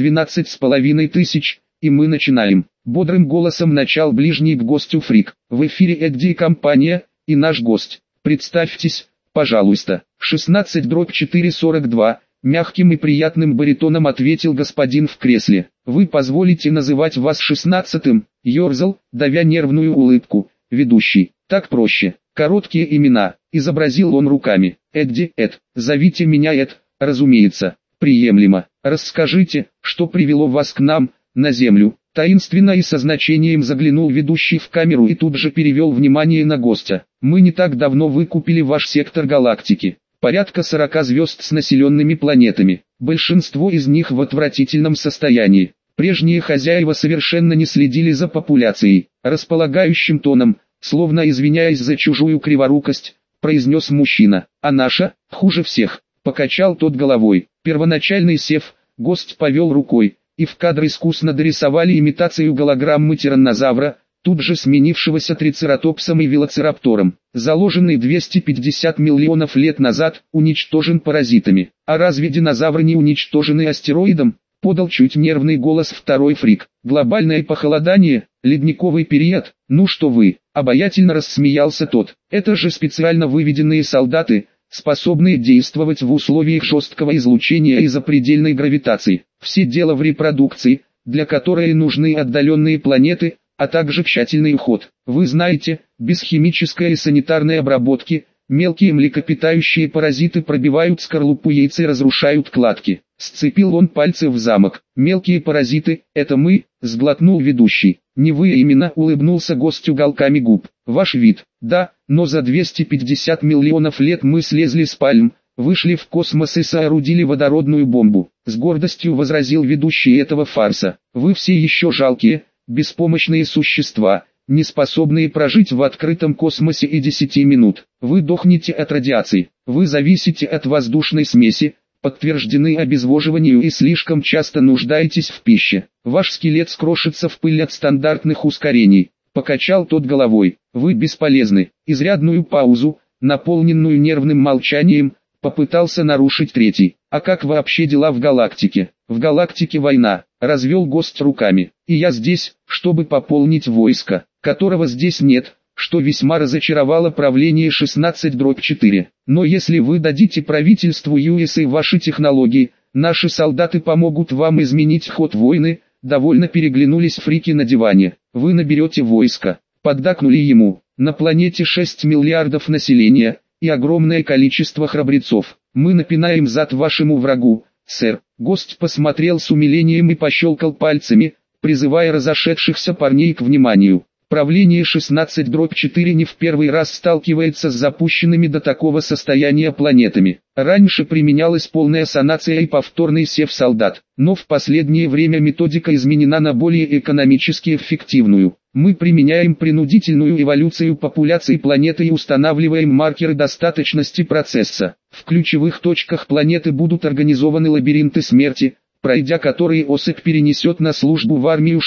12,5 тысяч, и мы начинаем. Бодрым голосом начал ближний к гостю фрик. В эфире Эдди и компания, и наш гость. Представьтесь, пожалуйста. 16/442, мягким и приятным баритоном ответил господин в кресле. Вы позволите называть вас 16-м, ерзал, давя нервную улыбку, ведущий. Так проще. Короткие имена, изобразил он руками. Эдди, Эд, зовите меня Эд, разумеется, приемлемо. Расскажите, что привело вас к нам, на землю. Таинственно и со значением заглянул ведущий в камеру и тут же перевел внимание на гостя. Мы не так давно выкупили ваш сектор галактики. Порядка 40 звезд с населенными планетами. Большинство из них в отвратительном состоянии. Прежние хозяева совершенно не следили за популяцией. Располагающим тоном, словно извиняясь за чужую криворукость, произнес мужчина. А наша, хуже всех, покачал тот головой. Первоначальный сев, гость повел рукой, и в кадр искусно дорисовали имитацию голограммы тираннозавра, тут же сменившегося трицератопсом и велоцираптором, заложенный 250 миллионов лет назад, уничтожен паразитами. А разве динозавры не уничтожены астероидом? Подал чуть нервный голос второй фрик. Глобальное похолодание, ледниковый период, ну что вы, обаятельно рассмеялся тот. Это же специально выведенные солдаты, способные действовать в условиях жесткого излучения и запредельной гравитации. Все дело в репродукции, для которой нужны отдаленные планеты, а также тщательный уход. Вы знаете, без химической и санитарной обработки, мелкие млекопитающие паразиты пробивают скорлупу яйца и разрушают кладки. Сцепил он пальцы в замок. Мелкие паразиты, это мы, сглотнул ведущий. Не вы именно, улыбнулся гость уголками губ. Ваш вид, да, но за 250 миллионов лет мы слезли с пальм, вышли в космос и соорудили водородную бомбу. С гордостью возразил ведущий этого фарса. Вы все еще жалкие, беспомощные существа, не способные прожить в открытом космосе и 10 минут. Вы дохнете от радиации, вы зависите от воздушной смеси, подтверждены обезвоживанию и слишком часто нуждаетесь в пище. Ваш скелет скрошится в пыль от стандартных ускорений. Покачал тот головой. Вы бесполезны. Изрядную паузу, наполненную нервным молчанием, попытался нарушить третий. А как вообще дела в галактике? В галактике война. Развел гость руками. И я здесь, чтобы пополнить войско, которого здесь нет, что весьма разочаровало правление 16/4. Но если вы дадите правительству USA ваши технологии, наши солдаты помогут вам изменить ход войны. Довольно переглянулись фрики на диване. Вы наберете войско. Поддакнули ему. На планете 6 миллиардов населения и огромное количество храбрецов. Мы напинаем зад вашему врагу, сэр. Гость посмотрел с умилением и пощелкал пальцами, призывая разошедшихся парней к вниманию. Правление 16/4 не в первый раз сталкивается с запущенными до такого состояния планетами. Раньше применялась полная санация и повторный сев солдат, но в последнее время методика изменена на более экономически эффективную. Мы применяем принудительную эволюцию популяции планеты и устанавливаем маркеры достаточности процесса. В ключевых точках планеты будут организованы лабиринты смерти, пройдя которые особь перенесет на службу в армию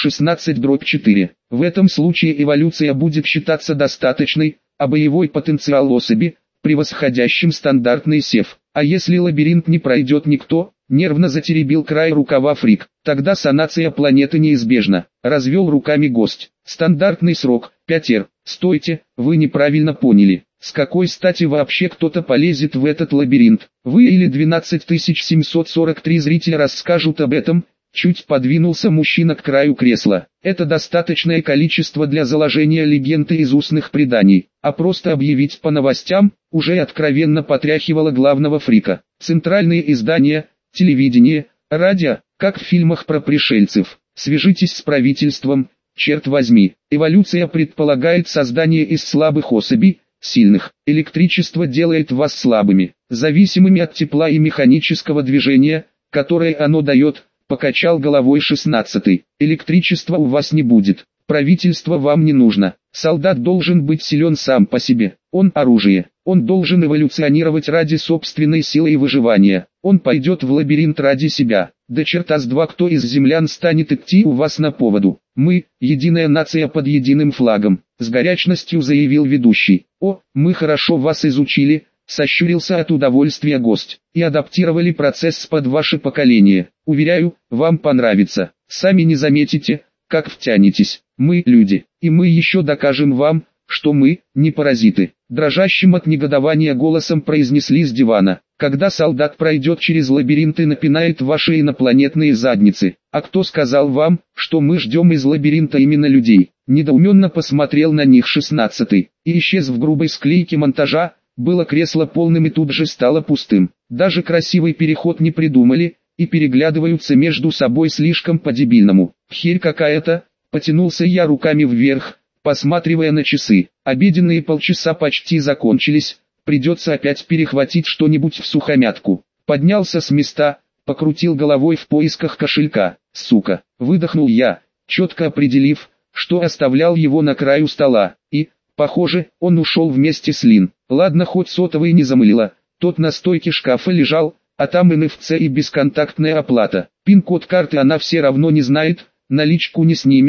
16/4. В этом случае эволюция будет считаться достаточной, а боевой потенциал особи – превосходящим стандартный сев. А если лабиринт не пройдет никто, нервно затеребил край рукава фрик, тогда санация планеты неизбежна, развел руками гость. Стандартный срок – 5 . Стойте, вы неправильно поняли. С какой стати вообще кто-то полезет в этот лабиринт? Вы или 12743 зрителя расскажут об этом? Чуть подвинулся мужчина к краю кресла. Это достаточное количество для заложения легенды из устных преданий, а просто объявить по новостям, уже откровенно потряхивало главного фрика. Центральные издания, телевидение, радио, как в фильмах про пришельцев. Свяжитесь с правительством, черт возьми. Эволюция предполагает создание из слабых особей, сильных. Электричество делает вас слабыми, зависимыми от тепла и механического движения, которое оно дает. Покачал головой 16-й. Электричества у вас не будет. Правительство вам не нужно. Солдат должен быть силен сам по себе. Он оружие. Он должен эволюционировать ради собственной силы и выживания. Он пойдет в лабиринт ради себя. Да черта с два, кто из землян станет идти у вас на поводу. Мы – единая нация под единым флагом. С горячностью заявил ведущий. О, мы хорошо вас изучили. Сощурился от удовольствия гость, и адаптировали процесс под ваше поколение. Уверяю, вам понравится. Сами не заметите, как втянетесь. Мы люди, и мы еще докажем вам, что мы не паразиты. Дрожащим от негодования голосом произнесли с дивана. Когда солдат пройдет через лабиринт и напинает ваши инопланетные задницы. А кто сказал вам, что мы ждем из лабиринта именно людей? Недоуменно посмотрел на них 16-й, и исчез в грубой склейке монтажа. Было кресло полным и тут же стало пустым. Даже красивый переход не придумали, и переглядываются между собой слишком по-дебильному. Херь какая-то, потянулся я руками вверх, посматривая на часы. Обеденные полчаса почти закончились, придется опять перехватить что-нибудь всухомятку. Поднялся с места, покрутил головой в поисках кошелька. Сука, выдохнул я, четко определив, что оставлял его на краю стола, и... Похоже, он ушел вместе с Лин. Ладно, хоть сотовый не замылило, тот на стойке шкафа лежал, а там NFC и бесконтактная оплата. Пин-код карты она все равно не знает, наличку не снимет,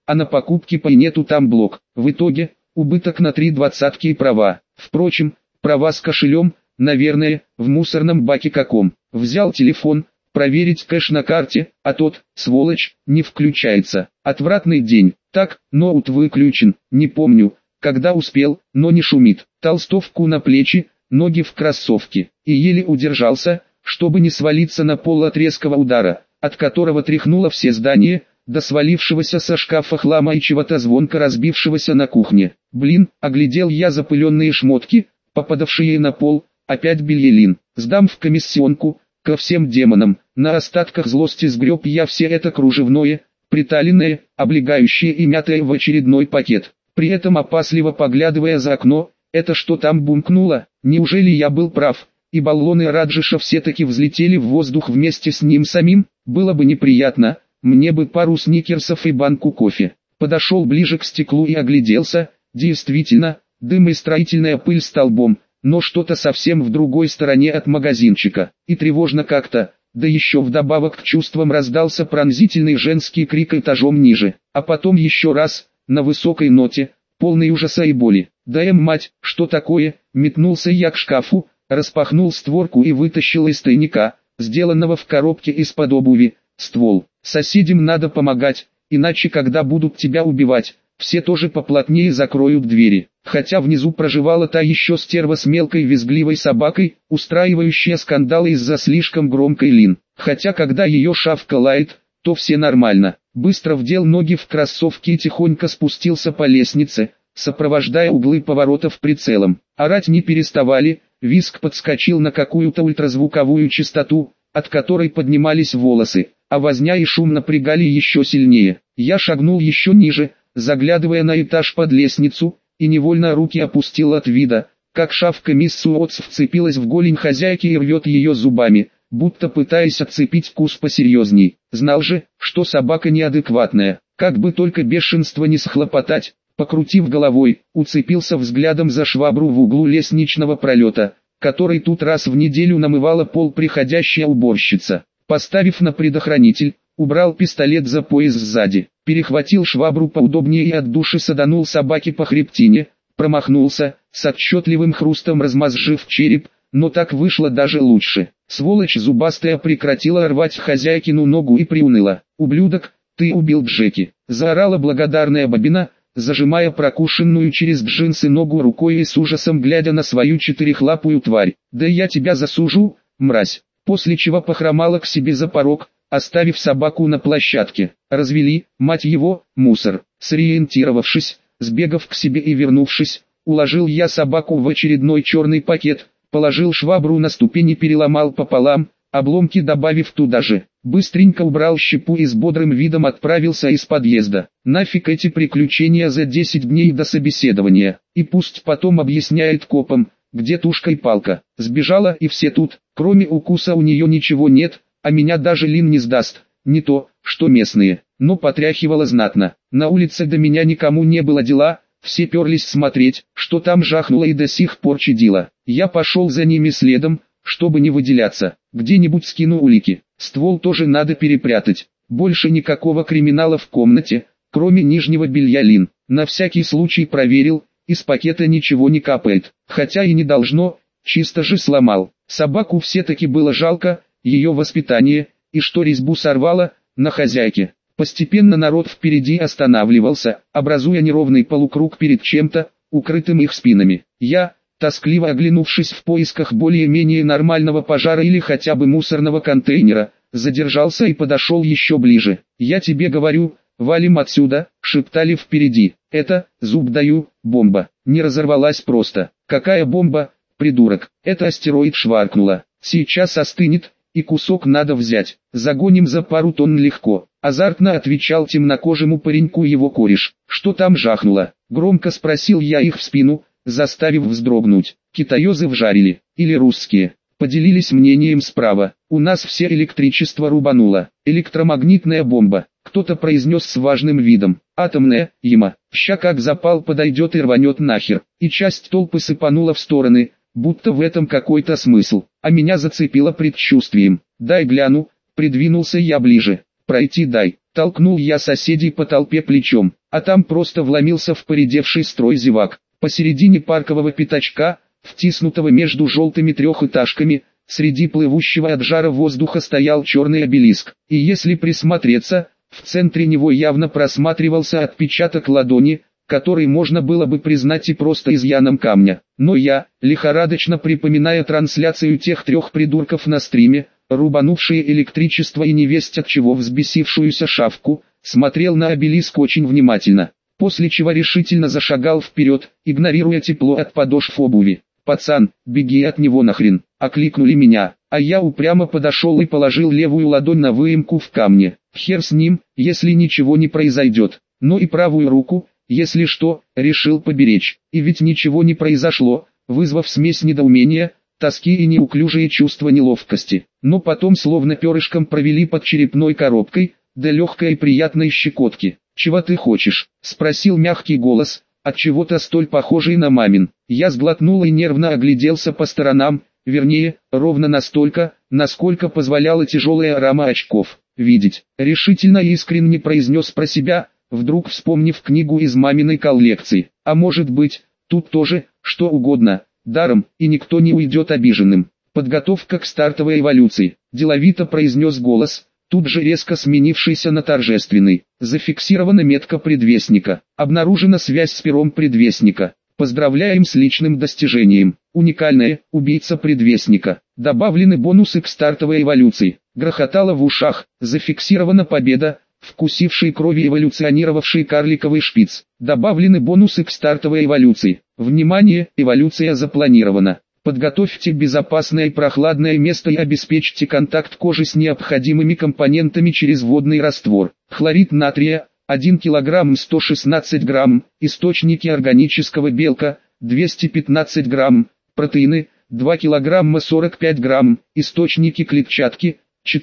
а на покупки Pay нету там блок. В итоге, убыток на 3/20 и права. Впрочем, права с кошелем, наверное, в мусорном баке каком. Взял телефон, проверить кэш на карте, а тот, сволочь, не включается. Отвратный день. Так, ноут выключен, не помню, когда успел, но не шумит. Толстовку на плечи, ноги в кроссовки. И еле удержался, чтобы не свалиться на пол от резкого удара, от которого тряхнуло все здание, до свалившегося со шкафа хлама и чего-то звонко разбившегося на кухне. Блин, оглядел я запыленные шмотки, попадавшие на пол, опять бельелин. Сдам в комиссионку, ко всем демонам. На остатках злости сгреб я все это кружевное, приталенное, облегающее и мятое в очередной пакет. При этом опасливо поглядывая за окно, это что там бумкнуло? Неужели я был прав, и баллоны Раджиша все-таки взлетели в воздух вместе с ним самим? Было бы неприятно, мне бы пару сникерсов и банку кофе. Подошел ближе к стеклу и огляделся, действительно, дым и строительная пыль столбом, но что-то совсем в другой стороне от магазинчика. И тревожно как-то, да еще вдобавок к чувствам раздался пронзительный женский крик этажом ниже, а потом еще раз, на высокой ноте, полной ужаса и боли. «Да мать, что такое?» Метнулся я к шкафу, распахнул створку и вытащил из тайника, сделанного в коробке из-под обуви, ствол. «Соседям надо помогать, иначе когда будут тебя убивать, все тоже поплотнее закроют двери». Хотя внизу проживала та еще стерва с мелкой визгливой собакой, устраивающая скандалы из-за слишком громкой лин. Хотя когда ее шавка лает, то все нормально. Быстро вдел ноги в кроссовки и тихонько спустился по лестнице, сопровождая углы поворотов прицелом. Орать не переставали, визг подскочил на какую-то ультразвуковую частоту, от которой поднимались волосы, а возня и шум напрягали еще сильнее. Я шагнул еще ниже, заглядывая на этаж под лестницу, и невольно руки опустил от вида, как шавка мисс Уотс вцепилась в голень хозяйки и рвет ее зубами, будто пытаясь отцепить кус посерьезней. Знал же, что собака неадекватная, как бы только бешенство не схлопотать. Покрутив головой, уцепился взглядом за швабру в углу лестничного пролета, который тут раз в неделю намывала пол приходящая уборщица. Поставив на предохранитель, убрал пистолет за пояс сзади, перехватил швабру поудобнее и от души саданул собаке по хребтине, промахнулся, с отчетливым хрустом размозжив череп, но так вышло даже лучше. Сволочь зубастая прекратила рвать хозяйкину ногу и приуныла. «Ублюдок, ты убил Джеки!» — заорала благодарная бабина, зажимая прокушенную через джинсы ногу рукой и с ужасом глядя на свою четырехлапую тварь. «Да я тебя засужу, мразь!» После чего похромала к себе за порог, оставив собаку на площадке. Развели, мать его, мусор. Сориентировавшись, сбегав к себе и вернувшись, уложил я собаку в очередной черный пакет, положил швабру на ступень и переломал пополам, обломки добавив туда же. Быстренько убрал щепу и с бодрым видом отправился из подъезда. Нафиг эти приключения за 10 дней до собеседования. И пусть потом объясняет копам, где тушка и палка. Сбежала и все тут, кроме укуса у нее ничего нет, а меня даже Лин не сдаст, не то, что местные. Но потряхивало знатно. На улице до меня никому не было дела, все перлись смотреть, что там жахнуло и до сих пор чадило. Я пошел за ними следом, чтобы не выделяться. Где-нибудь скину улики. Ствол тоже надо перепрятать. Больше никакого криминала в комнате, кроме нижнего белья Лин. На всякий случай проверил, из пакета ничего не капает. Хотя и не должно, чисто же сломал. Собаку все-таки было жалко, ее воспитание, и что резьбу сорвало, на хозяйке. Постепенно народ впереди останавливался, образуя неровный полукруг перед чем-то, укрытым их спинами. Я, тоскливо оглянувшись в поисках более-менее нормального пожара или хотя бы мусорного контейнера, задержался и подошел еще ближе. «Я тебе говорю, валим отсюда», — шептали впереди. «Это, зуб даю, бомба. Не разорвалась просто». «Какая бомба, придурок?» «Это астероид шваркнула. Сейчас остынет, и кусок надо взять. Загоним за пару тонн легко», — азартно отвечал темнокожему пареньку его кореш. «Что там жахнуло?» — громко спросил я их в спину, заставив вздрогнуть. «Китаёзы вжарили, или русские?» Поделились мнением справа. «У нас все электричество рубануло. Электромагнитная бомба», — кто-то произнес с важным видом. «Атомная, Има. Ща как запал подойдет и рванет нахер». И часть толпы сыпанула в стороны, будто в этом какой-то смысл. А меня зацепило предчувствием. «Дай гляну», — придвинулся я ближе. «Пройти дай». Толкнул я соседей по толпе плечом. а там просто вломился в поредевший строй зевак. Посередине паркового пятачка, втиснутого между желтыми трехэтажками, среди плывущего от жара воздуха стоял черный обелиск. И если присмотреться, в центре него явно просматривался отпечаток ладони, который можно было бы признать и просто изъяном камня. Но я, лихорадочно припоминая трансляцию тех трех придурков на стриме, рубанувшие электричество и невесть от чего взбесившуюся шавку, смотрел на обелиск очень внимательно, после чего решительно зашагал вперед, игнорируя тепло от подошв обуви. «Пацан, беги от него нахрен!» — окликнули меня, а я упрямо подошел и положил левую ладонь на выемку в камне. Хер с ним, если ничего не произойдет, но и правую руку, если что, решил поберечь. И ведь ничего не произошло, вызвав смесь недоумения, тоски и неуклюжие чувства неловкости. Но потом словно перышком провели под черепной коробкой, до легкой и приятной щекотки. «Чего ты хочешь?» — спросил мягкий голос, от чего-то столь похожий на мамин. Я сглотнул и нервно огляделся по сторонам, вернее, ровно настолько, насколько позволяла тяжелая рама очков. «Видеть», — решительно и искренне произнес про себя, вдруг вспомнив книгу из маминой коллекции. А может быть, тут тоже, что угодно, даром, и никто не уйдет обиженным. «Подготовка к стартовой эволюции», — деловито произнес голос, тут же резко сменившийся на торжественный. Зафиксирована метка предвестника. Обнаружена связь с пером предвестника. Поздравляем с личным достижением. Уникальная, убийца предвестника. Добавлены бонусы к стартовой эволюции. Грохотало в ушах. Зафиксирована победа, вкусивший крови эволюционировавший карликовый шпиц. Добавлены бонусы к стартовой эволюции. Внимание, эволюция запланирована. Подготовьте безопасное и прохладное место и обеспечьте контакт кожи с необходимыми компонентами через водный раствор. Хлорид натрия, 1 кг 116 грамм, источники органического белка, 215 грамм, протеины, 2 кг 45 грамм, источники клетчатки,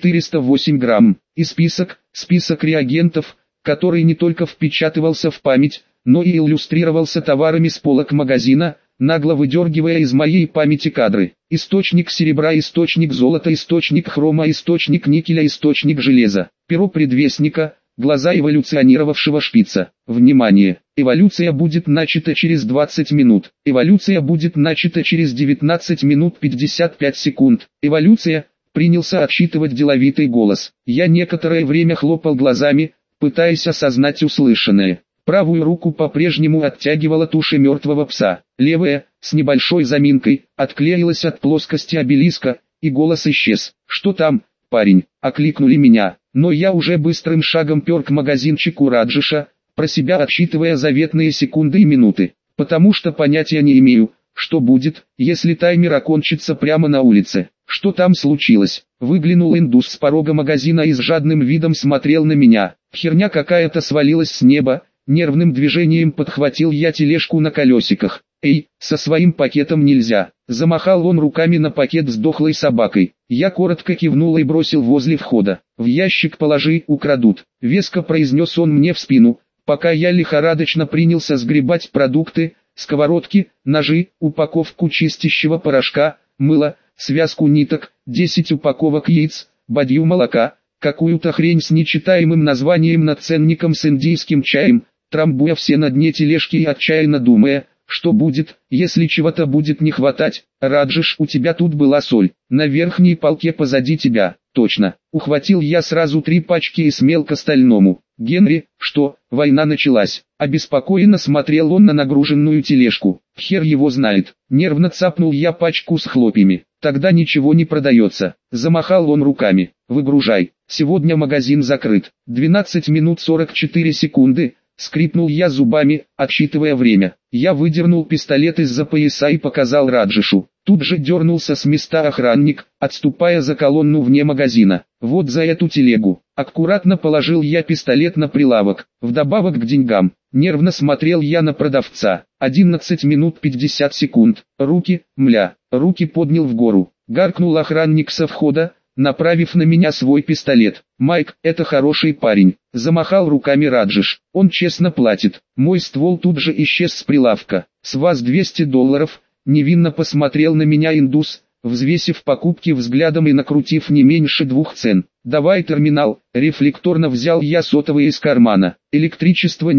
408 грамм. И список реагентов, который не только впечатывался в память, но и иллюстрировался товарами с полок магазина, нагло выдергивая из моей памяти кадры. Источник серебра, источник золота, источник хрома, источник никеля, источник железа. Перо предвестника, глаза эволюционировавшего шпица. Внимание! Эволюция будет начата через 20 минут. Эволюция будет начата через 19 минут 55 секунд. Эволюция, принялся отсчитывать деловитый голос. Я некоторое время хлопал глазами, пытаясь осознать услышанное. Правую руку по-прежнему оттягивала туша мертвого пса. Левая, с небольшой заминкой, отклеилась от плоскости обелиска, и голос исчез. «Что там, парень?» — окликнули меня. Но я уже быстрым шагом пер к магазинчику Раджиша, про себя отсчитывая заветные секунды и минуты. Потому что понятия не имею, что будет, если таймер окончится прямо на улице. «Что там случилось?» — выглянул индус с порога магазина и с жадным видом смотрел на меня. «Херня какая-то свалилась с неба». Нервным движением подхватил я тележку на колесиках. «Эй, со своим пакетом нельзя!» Замахал он руками на пакет с дохлой собакой. Я коротко кивнул и бросил возле входа. «В ящик положи, украдут!» Веско произнес он мне в спину, пока я лихорадочно принялся сгребать продукты, сковородки, ножи, упаковку чистящего порошка, мыло, связку ниток, 10 упаковок яиц, бадью молока, какую-то хрень с нечитаемым названием над ценником с индийским чаем, трамбуя все на дне тележки и отчаянно думая, что будет, если чего-то будет не хватать. «Раджиш, у тебя тут была соль, на верхней полке позади тебя». «Точно». Ухватил я сразу 3 пачки и смел к остальному. «Генри, что, война началась?» Обеспокоенно смотрел он на нагруженную тележку. «Хер его знает». Нервно цапнул я пачку с хлопьями. «Тогда ничего не продается». Замахал он руками. «Выгружай. Сегодня магазин закрыт». 12 минут 44 секунды. Скрипнул я зубами, отсчитывая время. Я выдернул пистолет из-за пояса и показал Раджишу. Тут же дернулся с места охранник, отступая за колонну вне магазина. «Вот за эту телегу». Аккуратно положил я пистолет на прилавок. Вдобавок к деньгам. Нервно смотрел я на продавца. 11 минут 50 секунд. «Руки, мля». Руки поднял в гору. Гаркнул охранник со входа, направив на меня свой пистолет. «Майк, это хороший парень», — замахал руками Раджиш. «Он честно платит». Мой ствол тут же исчез с прилавка. «С вас $200, невинно посмотрел на меня индус, взвесив покупки взглядом и накрутив не меньше 2 цен. «Давай терминал», рефлекторно взял я сотовый из кармана. «Электричества нет,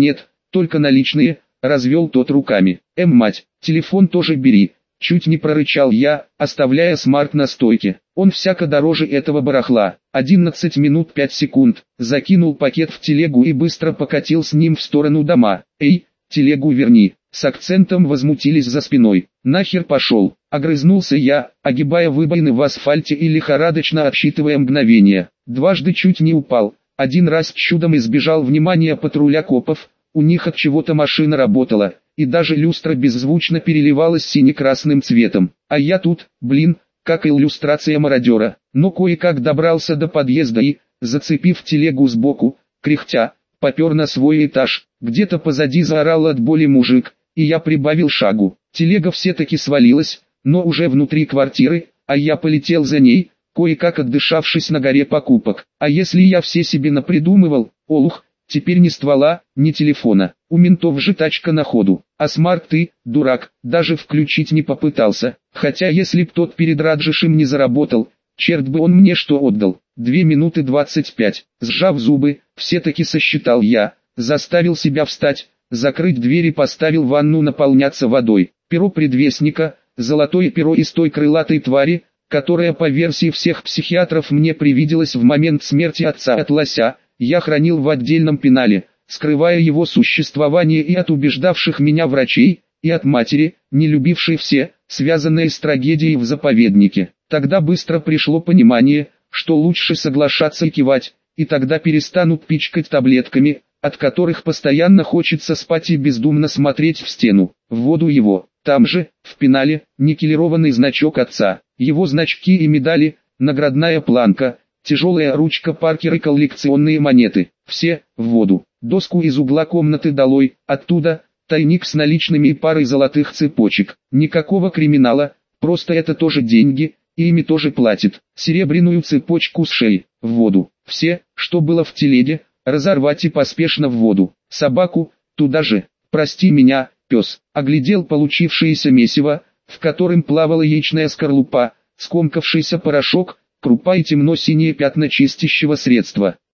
только наличные, развел тот руками. Мать, телефон тоже бери. Чуть не прорычал я, оставляя смарт на стойке. Он всяко дороже этого барахла. 11 минут 5 секунд. Закинул пакет в телегу и быстро покатил с ним в сторону дома. Эй, телегу верни. С акцентом возмутились за спиной. Нахер пошел. Огрызнулся я, огибая выбоины в асфальте и лихорадочно отсчитывая мгновения. Дважды чуть не упал. Один раз чудом избежал внимания патруля копов. У них от чего-то машина работала, и даже люстра беззвучно переливалась сине-красным цветом. А я тут, как иллюстрация мародера. Но кое-как добрался до подъезда и, зацепив телегу сбоку, кряхтя, попер на свой этаж. Где-то позади заорал от боли мужик, и я прибавил шагу. Телега все-таки свалилась, но уже внутри квартиры, а я полетел за ней, кое-как отдышавшись на горе покупок. А если я все себе напридумывал, олух, теперь ни ствола, ни телефона. У ментов же тачка на ходу. А смарт ты, дурак, даже включить не попытался. Хотя если б тот перед Раджишем не заработал, черт бы он мне что отдал. 2 минуты 25. Сжав зубы, все-таки сосчитал я. Заставил себя встать, закрыть дверь и поставил ванну наполняться водой. Перо предвестника, золотое перо из той крылатой твари, которая по версии всех психиатров мне привиделась в момент смерти отца от лося, я хранил в отдельном пенале, скрывая его существование и от убеждавших меня врачей, и от матери, не любившей все, связанные с трагедией в заповеднике. Тогда быстро пришло понимание, что лучше соглашаться и кивать, и тогда перестанут пичкать таблетками, от которых постоянно хочется спать и бездумно смотреть в стену. В воду его, там же, в пенале, никелированный значок отца, его значки и медали, наградная планка, тяжелая ручка Паркер и коллекционные монеты. Все, в воду. Доску из угла комнаты долой, оттуда, тайник с наличными и парой золотых цепочек. Никакого криминала, просто это тоже деньги, и ими тоже платит. Серебряную цепочку с шеи, в воду. Все, что было в телеге, разорвать и поспешно в воду. Собаку, туда же. Прости меня, пес. Оглядел получившееся месиво, в котором плавала яичная скорлупа, скомкавшийся порошок, крупа и темно-синие пятна чистящего средства.